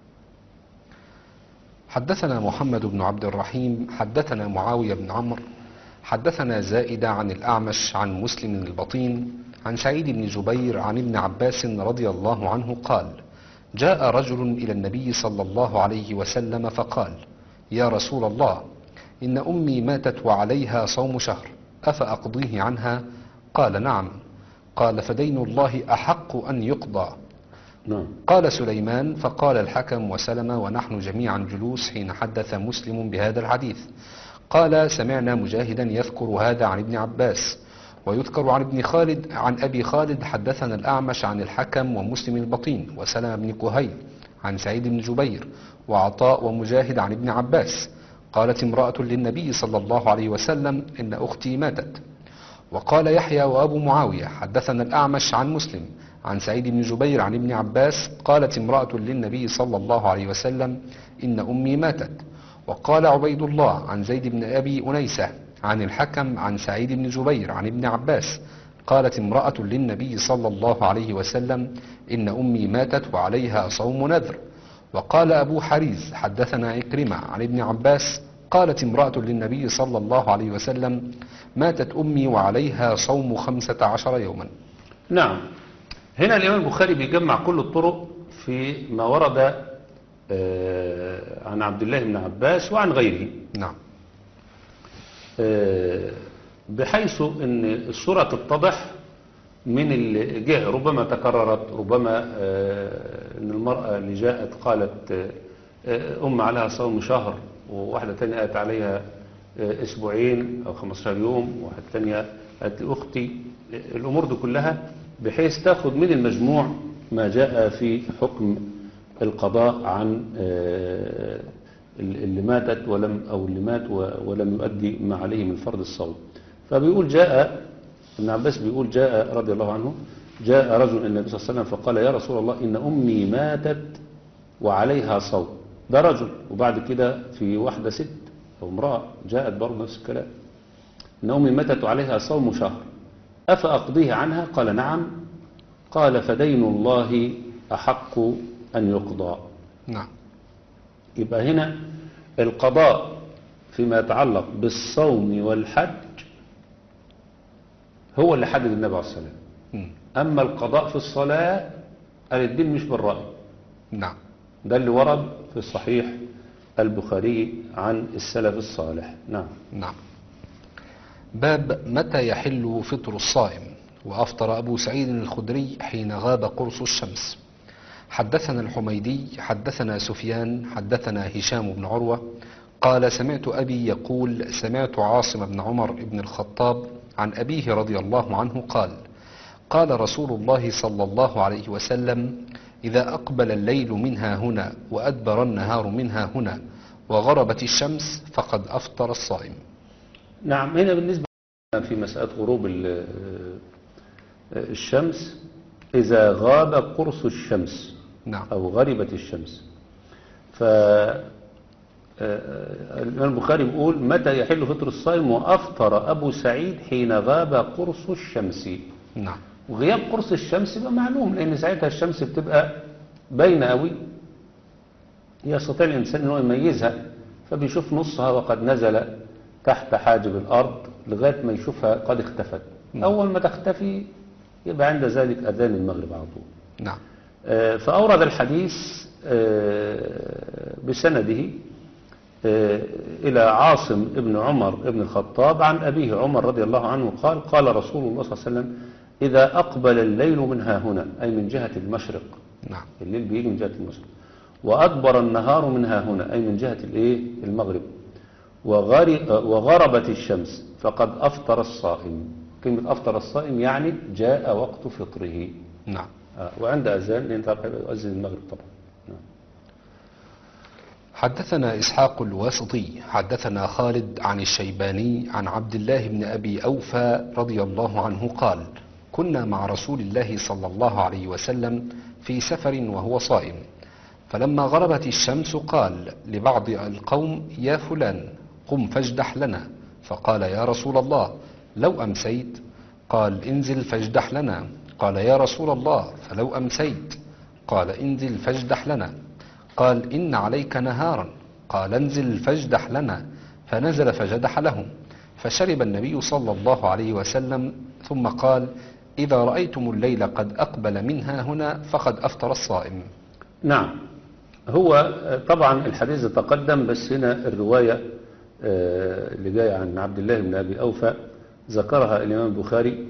حدثنا محمد بن عبد الرحيم حدثنا معاوية بن عمرو حدثنا زائدة عن الأعمش عن مسلم البطين عن سعيد بن جبير عن ابن عباس رضي الله عنه قال: جاء رجل إلى النبي صلى الله عليه وسلم فقال: يا رسول الله، إن أمي ماتت وعليها صوم شهر، أفأقضيه عنها؟ قال: نعم. قال: فدين الله أحق أن يقضى. نعم. قال سليمان: فقال الحكم وسلمة ونحن جميعا جلوس حين حدث مسلم بهذا الحديث. قال: سمعنا مجاهدا يذكر هذا عن ابن عباس، ويذكر عن ابن خالد عن أبي خالد حدثنا الأعمش عن الحكم ومسلم البطين وسلمة بن كهيل عن سعيد بن جبير وعطاء ومجاهد عن ابن عباس. قالت امرأة للنبي صلى الله عليه وسلم: إن أختي ماتت. وقال يحيى وأبو معاوية حدثنا الأعمش عن مسلم عن سعيد بن جبير عن ابن عباس قالت امرأة للنبي صلى الله عليه وسلم: إن أمي ماتت. وقال عبيد الله عن زيد بن أبي أنيسة عن الحكم عن سعيد بن جبير عن ابن عباس قالت امرأة للنبي صلى الله عليه وسلم: إن أمي ماتت وعليها صوم نذر. وقال أبو حريز حدثنا عكرمة عن ابن عباس قالت امرأة للنبي صلى الله عليه وسلم: ماتت أمي وعليها صوم 15 يوما. نعم. هنا الإمام البخاري بيجمع كل الطرق في ما ورد عن عبد الله بن عباس وعن غيره. نعم. بحيث أن الصورة تتضح من اللي جه، ربما تكررت، ربما أن المرأة اللي جاءت قالت أم عليها صوم شهر، وواحدة تانية قالت عليها أسبوعين أو 15 يوم، وواحدة تانية قالت أختي. الأمور دي كلها بحيث تأخذ من المجموع ما جاء في حكم القضاء عن اللي ماتت اللي مات ولم يؤدي ما عليه من فرض الصوم. فبيقول جاء ابن عباس بيقول جاء رضي الله عنه جاء رجل إلى النبي صلى الله عليه وسلم فقال: يا رسول الله، إن أمي ماتت وعليها صوم. ده رجل. وبعد كده في واحدة ست أو امرأة جاءت برضه نفس الكلام: إن أمي ماتت وعليها صوم شهر، أفأقضيه عنها؟ قال: نعم. قال: فدين الله أحق أن يقضى. نعم. يبقى هنا القضاء فيما يتعلق بالصوم والحج هو اللي حدد النبي عليه الصلاة والسلام. أما القضاء في الصلاة قال الدين مش بالرأي. نعم. ده اللي ورد في صحيح البخاري عن السلف الصالح. نعم. نعم. باب متى يحل فطر الصائم. وأفطر أبو سعيد الخدري حين غاب قرص الشمس. حدثنا الحميدي حدثنا سفيان حدثنا هشام بن عروة قال: سمعت أبي يقول: سمعت عاصم بن عمر بن الخطاب عن أبيه رضي الله عنه قال: قال رسول الله صلى الله عليه وسلم: إذا أقبل الليل منها هنا وأدبر النهار منها هنا وغربت الشمس فقد أفطر الصائم. نعم، هنا بالنسبة في مسألة غروب الشمس، إذا غاب قرص الشمس نعم. أو غربت الشمس، الإمام البخاري بيقول متى يحل فطر الصائم؟ وأفطر أبو سعيد حين غاب قرص الشمس. نعم. وغياب قرص الشمس يبقى معلوم، لأن ساعتها الشمس بتبقى باينة قوي، يستطيع الإنسان أنه يميزها، فبيشوف نصها وقد نزل تحت حاجب الأرض لغاية ما يشوفها قد اختفت. أول ما تختفي يبقى عند ذلك أذان المغرب على طول. نعم. فأورد الحديث بسنده إلى عاصم ابن عمر ابن الخطاب عن أبيه عمر رضي الله عنه قال قال رسول الله صلى الله عليه وسلم إذا أقبل الليل من ها هنا، أي من جهة المشرق. نعم. الليل بيجي من جهة المشرق. وأدبر النهار من ها هنا، أي من جهة المغرب. وغربت الشمس فقد أفطر الصائم. كلمة أفطر الصائم يعني جاء وقت فطره. نعم. وعند أذان، لأن طبعا يؤذن المغرب طبعا. نعم. حدثنا إسحاق الواسطي حدثنا خالد عن الشيباني عن عبد الله بن أبي أوفى رضي الله عنه قال كنا مع رسول الله صلى الله عليه وسلم في سفر وهو صائم، فلما غربت الشمس قال لبعض القوم يا فلان قم فاجدح لنا، فقال يا رسول الله لو أمسيت؟ قال انزل فاجدح لنا. قال يا رسول الله فلو أمسيت؟ قال انزل فاجدح لنا. قال إن عليك نهارا. قال انزل فاجدح لنا. فنزل فجدح لهم، فشرب النبي صلى الله عليه وسلم ثم قال إذا رأيتم الليل قد أقبل منها هنا فقد أفطر الصائم. نعم، هو طبعا الحديث تقدم، بس هنا الرواية اللي جاية عن عبد الله بن أبي أوفى ذكرها الإمام البخاري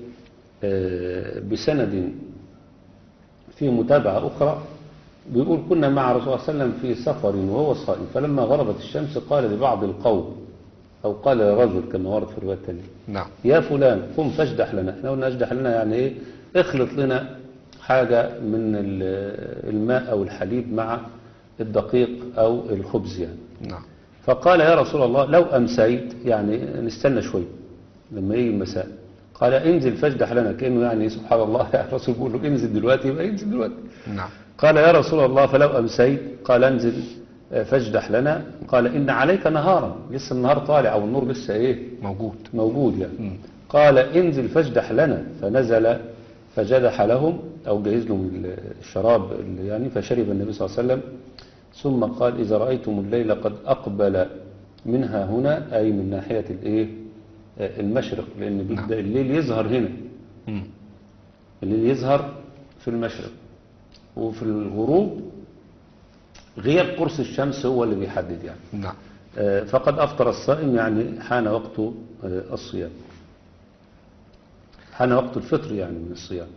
بسند في متابعة أخرى، بيقول كنا مع رسول الله صلى الله عليه وسلم في سفر وهو صائم، فلما غربت الشمس قال لبعض القوم، أو قال لرجل كما ورد في الرواية الثانية نعم. يا فلان قم فاجدح لنا. احنا قلنا اجدح لنا يعني ايه؟ اخلط لنا حاجة من الماء أو الحليب مع الدقيق أو الخبز يعني. نعم. فقال يا رسول الله لو أمسيت، يعني نستنى شوي لما يجي المساء. قال انزل فاجدح لنا، كأنه يعني سبحان الله الرسول بيقول له انزل دلوقتي، يبقى انزل دلوقتي. نعم. قال يا رسول الله فلو أمسيت؟ قال انزل فاجدح لنا. قال إن عليك نهارا، لسه النهار طالع أو النور لسه إيه موجود يعني. قال انزل فاجدح لنا. فنزل فجدح لهم أو جهز لهم الشراب يعني، فشرب النبي صلى الله عليه وسلم ثم قال إذا رأيتم الليل قد أقبل منها هنا، أي من ناحية المشرق، لأن بيبدأ الليل يظهر هنا. الليل يظهر في المشرق، وفي الغروب غياب قرص الشمس هو اللي بيحدد يعني. نعم. فقد أفطر الصائم، يعني حان وقت الصيام، حان وقت الفطر يعني من الصيام.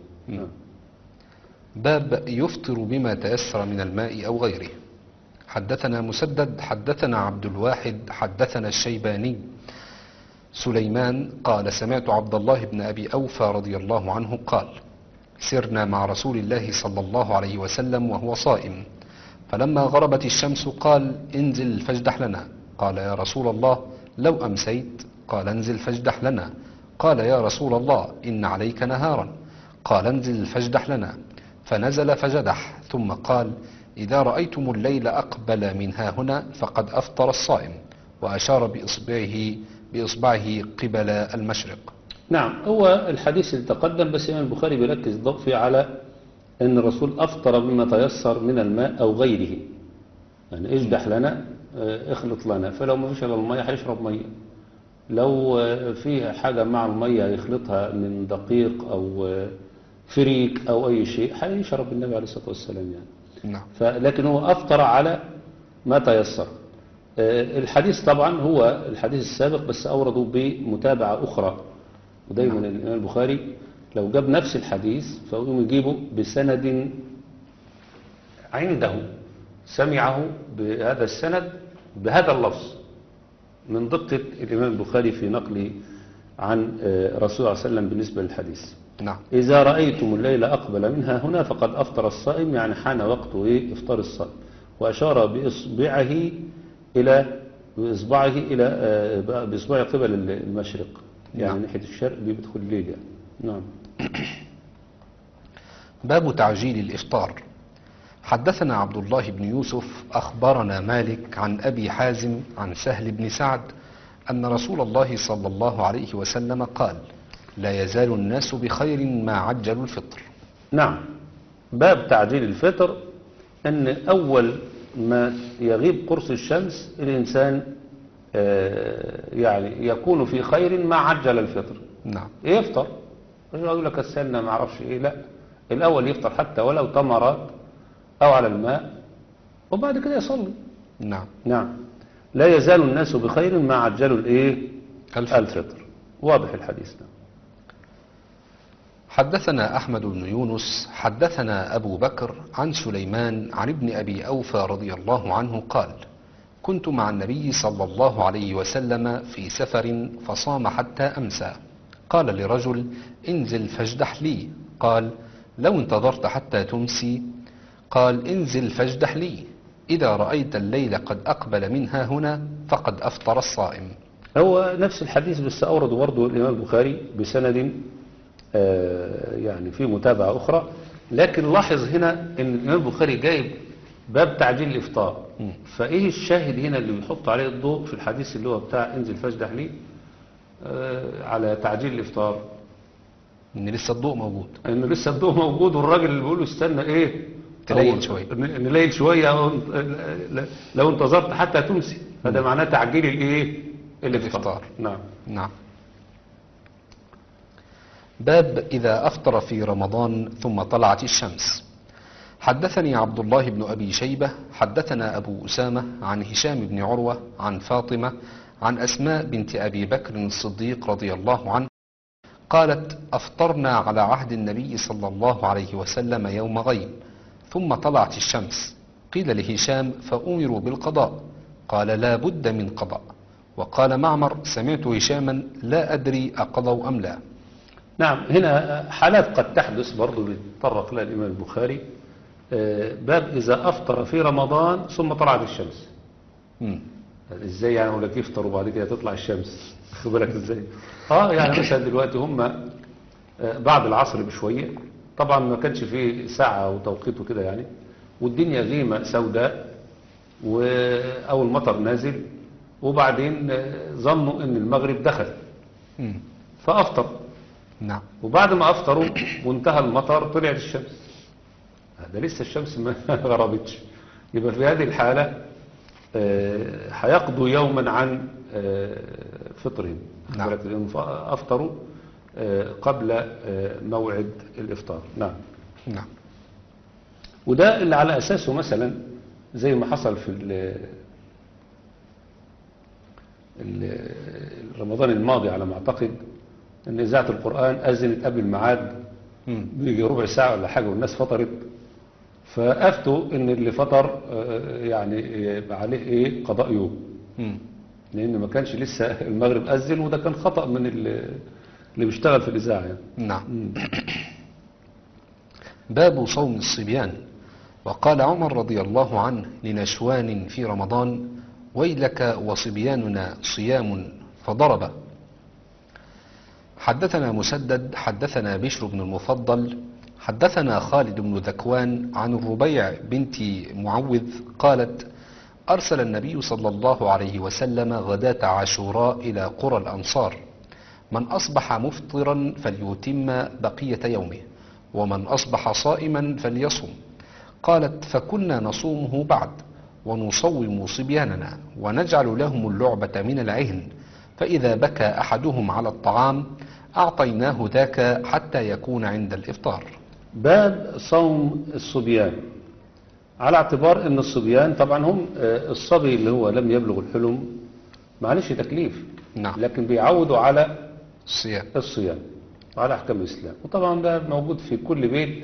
باب يفطر بما تيسر من الماء أو غيره. حدثنا مسدد حدثنا عبد الواحد حدثنا الشيباني سليمان قال سمعت عبد الله بن أبي أوفى رضي الله عنه قال سرنا مع رسول الله صلى الله عليه وسلم وهو صائم، فلما غربت الشمس قال انزل فاجدح لنا. قال يا رسول الله لو أمسيت؟ قال انزل فاجدح لنا. قال يا رسول الله إن عليك نهارا. قال انزل فاجدح لنا. فنزل فجدح ثم قال إذا رأيتم الليل أقبل منها هنا فقد أفطر الصائم، وأشار بإصبعه قبل المشرق. نعم، هو الحديث اللي تقدم، بس الإمام البخاري بيركز ضفي على أن الرسول أفطر بما تيسر من الماء أو غيره، يعني اجدح لنا، اخلط لنا، فلو ما فيش إلا المية هيشرب مية، لو في حاجة مع المية يخلطها من دقيق أو فريك أو أي شيء هيشرب النبي عليه الصلاة والسلام يعني. نعم. لكن هو أفطر على ما تيسر. الحديث طبعا هو الحديث السابق، بس أورده بمتابعة أخرى، ودايما الإمام البخاري لو جاب نفس الحديث فهو يجيبه بسند عنده سمعه بهذا السند بهذا اللفظ، من دقة الإمام البخاري في نقله عن رسول الله صلى الله عليه وسلم بالنسبة للحديث. نعم. إذا رأيتم الليل أقبل منها هنا فقد أفطر الصائم، يعني حان وقت إفطار الصائم. وأشار بإصبعه قبل المشرق، يعني نعم. ناحية الشرق بيدخل الليل يعني. نعم. باب تعجيل الإفطار. حدثنا عبد الله بن يوسف أخبرنا مالك عن أبي حازم عن سهل بن سعد أن رسول الله صلى الله عليه وسلم قال: لا يزال الناس بخير ما عجلوا الفطر. نعم. باب تعجيل الفطر، أن أول ما يغيب قرص الشمس الإنسان يعني يكون في خير ما عجل الفطر. نعم. يفطر، مش يقول لك استنى ما اعرفش ايه، لا، الأول يفطر حتى ولو تمرات أو على الماء، وبعد كده يصلي. نعم. نعم. لا يزال الناس بخير ما عجلوا الفطر. الفطر. واضح الحديث ده. حدثنا أحمد بن يونس حدثنا أبو بكر عن سليمان عن ابن أبي أوفى رضي الله عنه قال: كنت مع النبي صلى الله عليه وسلم في سفر فصام حتى أمسى. قال لرجل: انزل فاجدح لي. قال: لو انتظرت حتى تمسي. قال: انزل فاجدح لي، إذا رأيت الليل قد أقبل منها هنا فقد أفطر الصائم. هو نفس الحديث بس أورده برضه الإمام البخاري بسند يعني في متابعة أخرى، لكن لاحظ هنا أن الإمام البخاري جايب باب تعجيل الإفطار. فإيه الشاهد هنا اللي بيحط عليه الضوء في الحديث اللي هو بتاع انزل فاجدح لي على تعجيل الإفطار؟ إن لسه الضوء موجود، إنه لسه الضوء موجود، والراجل اللي بيقول له استنى إيه تليل شوية، نليل شوية أو لو انتظرت حتى تمسي، فده معناه تعجيل الإفطار. نعم. نعم. باب إذا أفطر في رمضان ثم طلعت الشمس. حدثني عبد الله بن أبي شيبة حدثنا أبو أسامة عن هشام بن عروة عن فاطمة عن أسماء بنت أبي بكر الصديق رضي الله عنه قالت: أفطرنا على عهد النبي صلى الله عليه وسلم يوم غيم ثم طلعت الشمس. قيل لهشام: فأمروا بالقضاء؟ قال: لا بد من قضاء. وقال معمر: سمعت هشاما لا أدري أقضوا أم لا. نعم. هنا حالات قد تحدث برضو بيتطرق لها الإمام البخاري، باب إذا أفطر في رمضان ثم طلعت الشمس. إزاي يعني؟ أقول لك يفطر وبعد كده تطلع الشمس، خد بالك إزاي؟ يعني مثلا دلوقتي هم بعد العصر بشوية، طبعا ما كانش فيه ساعة وتوقيت وكده يعني، والدنيا غيمة سوداء أو المطر نازل، وبعدين ظنوا إن المغرب دخل فأفطر. نعم. وبعد ما أفطروا وانتهى المطر طلعت الشمس، ده لسه الشمس ما غربتش. يبقى في هذه الحالة هيقضوا يوما عن فطرهم. نعم. أفطروا قبل موعد الإفطار. نعم. نعم. وده اللي على أساسه مثلا زي ما حصل في رمضان الماضي على ما أعتقد، ان إذاعة القرآن أذنت قبل الميعاد بيجي ربع ساعة ولا حاجة والناس فطرت، فأفتوا ان اللي فطر يعني عليه قضاء يوم، لأن ما كانش لسه المغرب أذن، وده كان خطأ من اللي بيشتغل في الإذاعة يعني. نعم. باب صوم الصبيان. وقال عمر رضي الله عنه لنشوان في رمضان: ويلك وصبياننا صيام، فضرب. حدثنا مسدد حدثنا بشر بن المفضل حدثنا خالد بن ذكوان عن الربيع بنت معوذ قالت: أرسل النبي صلى الله عليه وسلم غداة عاشوراء إلى قرى الأنصار: من أصبح مفطرا فليتم بقية يومه، ومن أصبح صائما فليصم. قالت: فكنا نصومه بعد ونصوم صبياننا ونجعل لهم اللعبة من العهن، فإذا بكى أحدهم على الطعام أعطيناه ذاك حتى يكون عند الإفطار. باب صوم الصبيان، على اعتبار ان الصبيان طبعا هم الصبي اللي هو لم يبلغ الحلم معلش تكليف. نعم. لكن بيعودوا على الصيام وعلى احكام الاسلام، وطبعا ده موجود في كل بيت.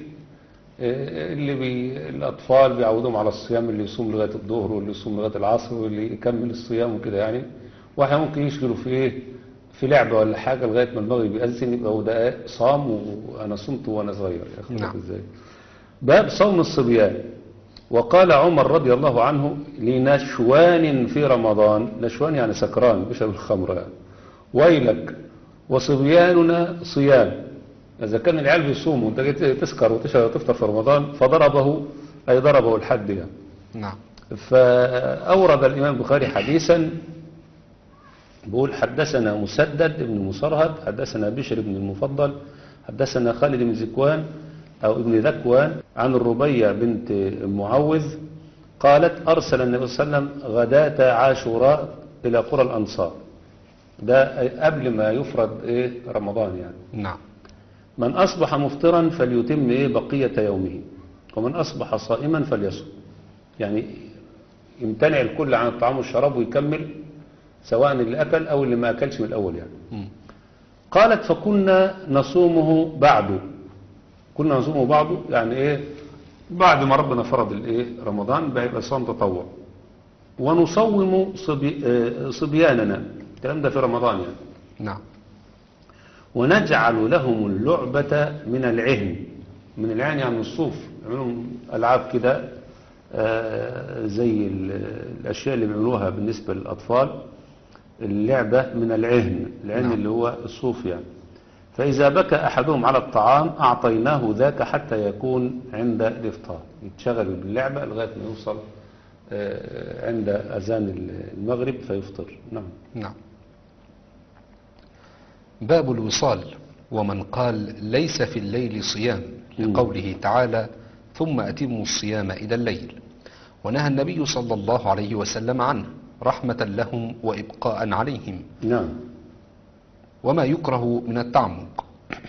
الاطفال بيعودوهم على الصيام، اللي يصوم لغايه الظهر واللي يصوم لغايه العصر واللي يكمل الصيام وكده يعني. واحد ممكن يشغلوا في في لعبة ولا حاجة لغاية ما المغرب يأذن، يبقى هو ده صام وأنا صمت وأنا صغير. يا أخي نعم. إزاي؟ باب صوم الصبيان. وقال عمر رضي الله عنه لنشوان في رمضان، نشوان يعني سكران بشرب الخمر يعني، ويلك وصبياننا صيام. إذا كان العيال بيصوموا وأنت جيت تسكر وتشرب وتفطر في رمضان فضربه، أي ضربه الحد يعني. نعم. فأورد الإمام البخاري حديثا بيقول حدثنا مسدد بن مصرهد حدثنا بشر بن المفضل حدثنا خالد بن ذكوان أو ابن ذكوان عن الربيع بنت معوذ قالت أرسل النبي صلى الله عليه وسلم غداة عاشوراء إلى قرى الأنصار. ده قبل ما يفرض رمضان يعني. نعم. من أصبح مفطرا فليتم بقية يومه، ومن أصبح صائما فليصم. يعني يمتنع الكل عن الطعام والشراب ويكمل، سواء اللي أكل أو اللي ما أكلش من الأول يعني. قالت فكنا نصومه بعده، كنا نصومه بعده يعني بعد ما ربنا فرض رمضان بقى صوم تطوع، ونصوم صبياننا، الكلام ده في رمضان يعني. نعم. ونجعل لهم اللعبة من العهن، من العهن يعني الصوف، يعملون ألعاب كده زي الأشياء اللي بيعملوها بالنسبة للأطفال، اللعبة من العهن، العهن نعم. اللي هو الصوف يعني. فإذا بكى أحدهم على الطعام أعطيناه ذاك حتى يكون عند الإفطار، يتشغل باللعبة لغاية ما يوصل عند أذان المغرب فيفطر. نعم. نعم. باب الوصال. ومن قال ليس في الليل صيام لقوله تعالى ثم أتموا الصيام إلى الليل، ونهى النبي صلى الله عليه وسلم عنه رحمة لهم وإبقاء عليهم. نعم. وما يكره من التعمق.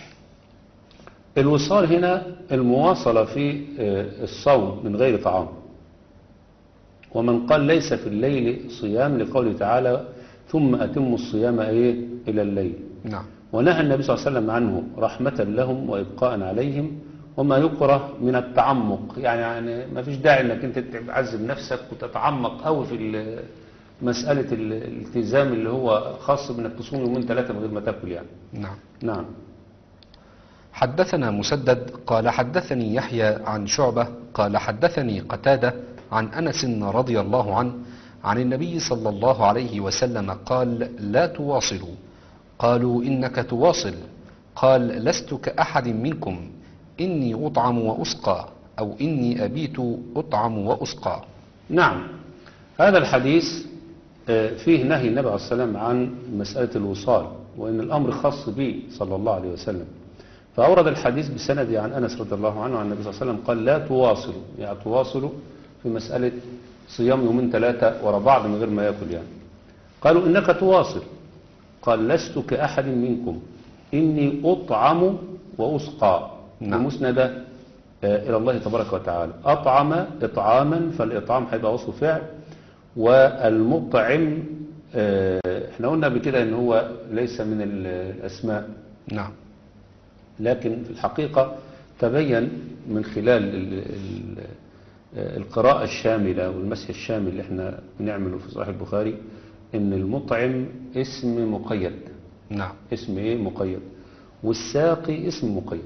الوصال هنا المواصلة في الصوم من غير طعام. ومن قال ليس في الليل صيام لقوله تعالى ثم أتموا الصيام إلى الليل. نعم. ونهى النبي صلى الله عليه وسلم عنه رحمة لهم وإبقاء عليهم. وما يكره من التعمق، يعني ما فيش داعي انك انت تعذب نفسك وتتعمق قوي في مسألة الالتزام اللي هو خاص بانك تصوم يومين ثلاثة من غير ما تاكل يعني. نعم. نعم. حدثنا مسدد قال حدثني يحيى عن شعبة قال حدثني قتادة عن أنس رضي الله عنه عن النبي صلى الله عليه وسلم قال لا تواصلوا. قالوا إنك تواصل. قال لست كأحد منكم إني أطعم وأسقى، أو إني أبيت أطعم وأسقى. نعم. هذا الحديث فيه نهي النبي عليه الصلاة والسلام عن مسألة الوصال، وإن الأمر خاص به صلى الله عليه وسلم. فأورد الحديث بسنده عن أنس رضي الله عنه عن النبي صلى الله عليه وسلم قال لا تواصلوا، يعني تواصلوا في مسألة صيام يومين ثلاثة ورا بعض من غير ما يأكل يعني. قالوا إنك تواصل. قال لست كأحد منكم إني أطعم وأسقى. نعم. مسندة إلى الله تبارك وتعالى. أطعم إطعاما، فالإطعام هيبقى وصف فعل، والمطعم احنا قلنا بكده ان هو ليس من الأسماء. نعم. لكن في الحقيقة تبين من خلال القراءة الشاملة والمسح الشامل اللي احنا بنعمله في صحيح البخاري ان المطعم اسم مقيد. نعم. اسم مقيد، والساقي اسم مقيد.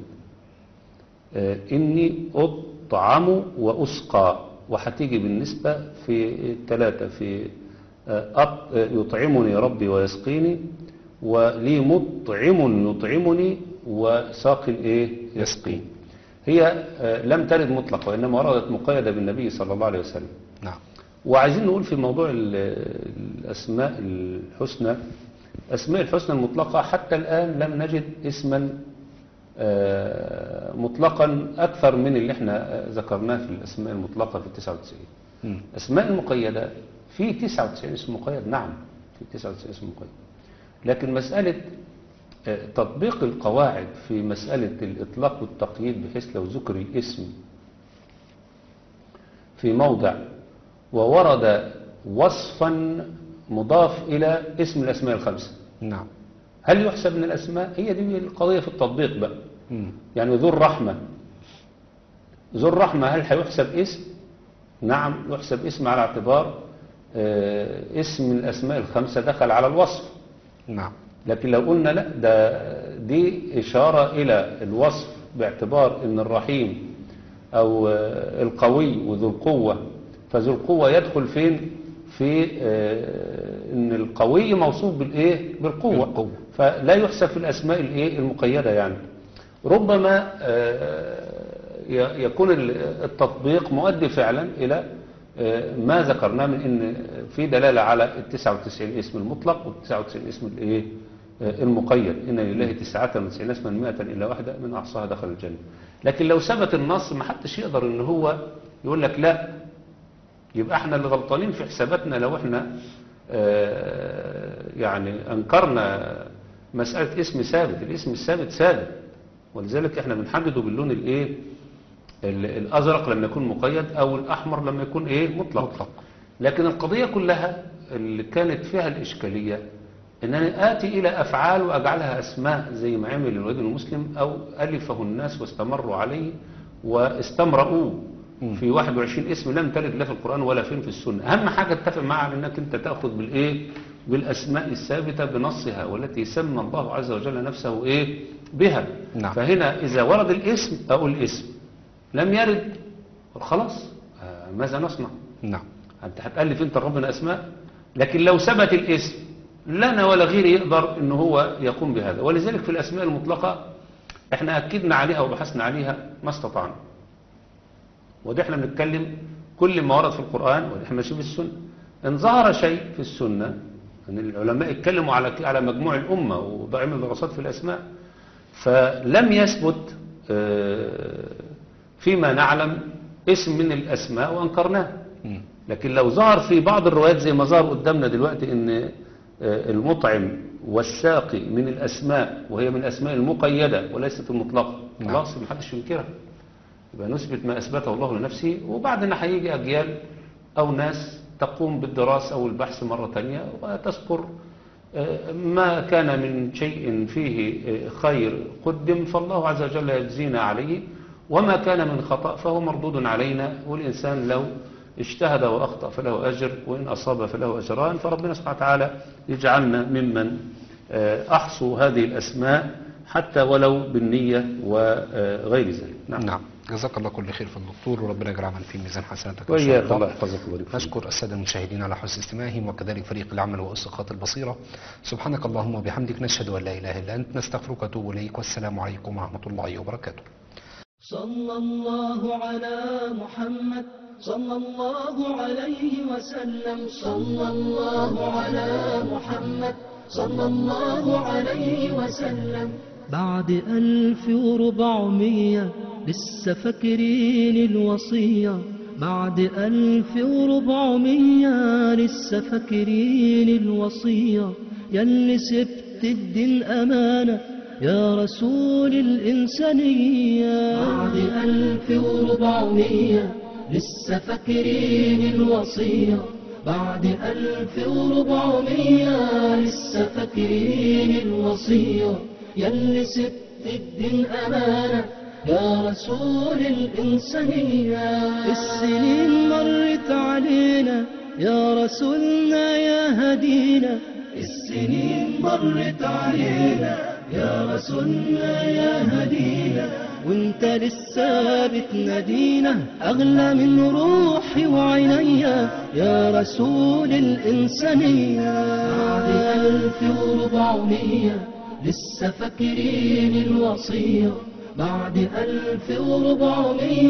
إني أطعم وأسقى، وهتيجي بالنسبة في الثلاثة، في يطعمني ربي ويسقيني، ولي مطعم يطعمني، وساق يسقيني. هي لم ترد مطلقة، وإنما وردت مقيدة بالنبي صلى الله عليه وسلم. نعم. وعايزين نقول في موضوع الأسماء الحسنى، أسماء الحسنى المطلقة حتى الآن لم نجد اسما مطلقا أكثر من اللي احنا ذكرناه في الأسماء المطلقة في 99. أسماء المقيدة في 99 اسم مقيد، نعم في 99 اسم مقيد. لكن مسألة تطبيق القواعد في مسألة الإطلاق والتقييد، بحيث لو ذكر الاسم في موضع وورد وصفا مضاف إلى اسم الأسماء الخمسة، نعم، هل يحسب من الأسماء؟ هي دي القضية في التطبيق بقى. يعني ذو الرحمة، ذو الرحمة هل هيحسب اسم؟ نعم يحسب اسم، على اعتبار اسم من الأسماء الخمسة دخل على الوصف. نعم. لكن لو قلنا لا، دي إشارة إلى الوصف باعتبار ان الرحيم او القوي وذو القوة، فذو القوة يدخل فين؟ في ان القوي موصوف بالايه؟ بالقوة. فلا يحسب في الاسماء الايه؟ المقيدة يعني. ربما يكون التطبيق مؤدي فعلا الى ما ذكرناه من ان في دلالة على 99 اسم المطلق و 99 اسم الايه؟ المقيد. إن لله 99 اسما 100 إلا واحدة من أحصاها دخل الجنة. لكن لو ثبت النص ما حدش يقدر إن هو يقول لك لا، يبقى احنا اللي غلطانين في حساباتنا لو احنا يعني أنكرنا مسألة اسم ثابت. الاسم الثابت ثابت، ولذلك احنا بنحدده باللون الايه؟ الأزرق لما يكون مقيد، أو الأحمر لما يكون ايه؟ مطلق. لكن القضية كلها اللي كانت فيها الإشكالية إن أنا آتي إلى أفعال وأجعلها أسماء زي ما عمل الوليد المسلم، أو ألفه الناس واستمروا عليه واستمرأوا في 21 اسم لم ترد لا في القرآن ولا فين في السنة. أهم حاجة اتفق معها أنك أنت تأخذ بالإيه؟ بالأسماء الثابتة بنصها، والتي سمى الله عز وجل نفسه إيه؟ بها. نعم. فهنا إذا ورد الاسم أقول اسم، لم يرد خلاص ماذا نصنع؟ نعم. أنت هتألف أنت ربنا أسماء، لكن لو ثبت الاسم لنا ولا غيري يقدر إنه هو يقوم بهذا. ولذلك في الأسماء المطلقة احنا أكدنا عليها وبحثنا عليها ما استطعنا، ودي احنا بنتكلم كل ما ورد في القرآن ونحن ماشيين في السنة. إن ظهر شيء في السنة أن العلماء اتكلموا على مجموع الأمة وضعوا دراسات في الأسماء، فلم يثبت فيما نعلم اسم من الأسماء وأنكرناه. لكن لو ظهر في بعض الروايات زي ما ظهر قدامنا دلوقتي ان المطعم والساقي من الأسماء، وهي من الأسماء المقيدة وليست المطلقة، خلاص محدش ينكرها، يبقى نثبت ما أثبته الله لنفسه. وبعدين هيجي أجيال أو ناس تقوم بالدراسة أو البحث مرة تانية وتذكر ما كان من شيء فيه خير قدم، فالله عز وجل يجزينا عليه، وما كان من خطأ فهو مردود علينا. والإنسان لو اجتهد وأخطأ فله أجر، وإن أصاب فله أجران. فربنا سبحانه وتعالى يجعلنا ممن أحصوا هذه الأسماء حتى ولو بالنية وغير ذلك. نعم. جزاك الله كل خير في الدكتور، وربنا يجعل عمل في ميزان حسناتك. وإياك الله يحفظك ويبارك فيك. نشكر السادة المشاهدين على حسن استماعهم، وكذلك فريق العمل وإسقاط البصيرة. سبحانك اللهم وبحمدك، نشهد أن لا إله إلا أنت، نستغفرك ونتوب إليك، والسلام عليكم ورحمة الله وبركاته. صلى الله على محمد صلى الله عليه وسلم. صلى الله على محمد صلى الله عليه وسلم. بعد 1400 لسه فاكرين الوصية، بعد 1400 لسه فاكرين الوصية. ياللي سبت الدين أمانة يا رسول الإنسانية. بعد 1400 لسه فاكرين الوصية، بعد 1400 لسه فاكرين الوصية. ياللي سبت الدين أمانة يا رسول الإنسانية. السنين مرت علينا يا رسولنا يا هدينا، السنين مرت علينا يا رسولنا يا هدينا. وانت لسه بتنادينا أغلى من روحي وعينيا يا رسول الإنسانية. بعد 1400 لسه فاكرين الوصية، بعد 1400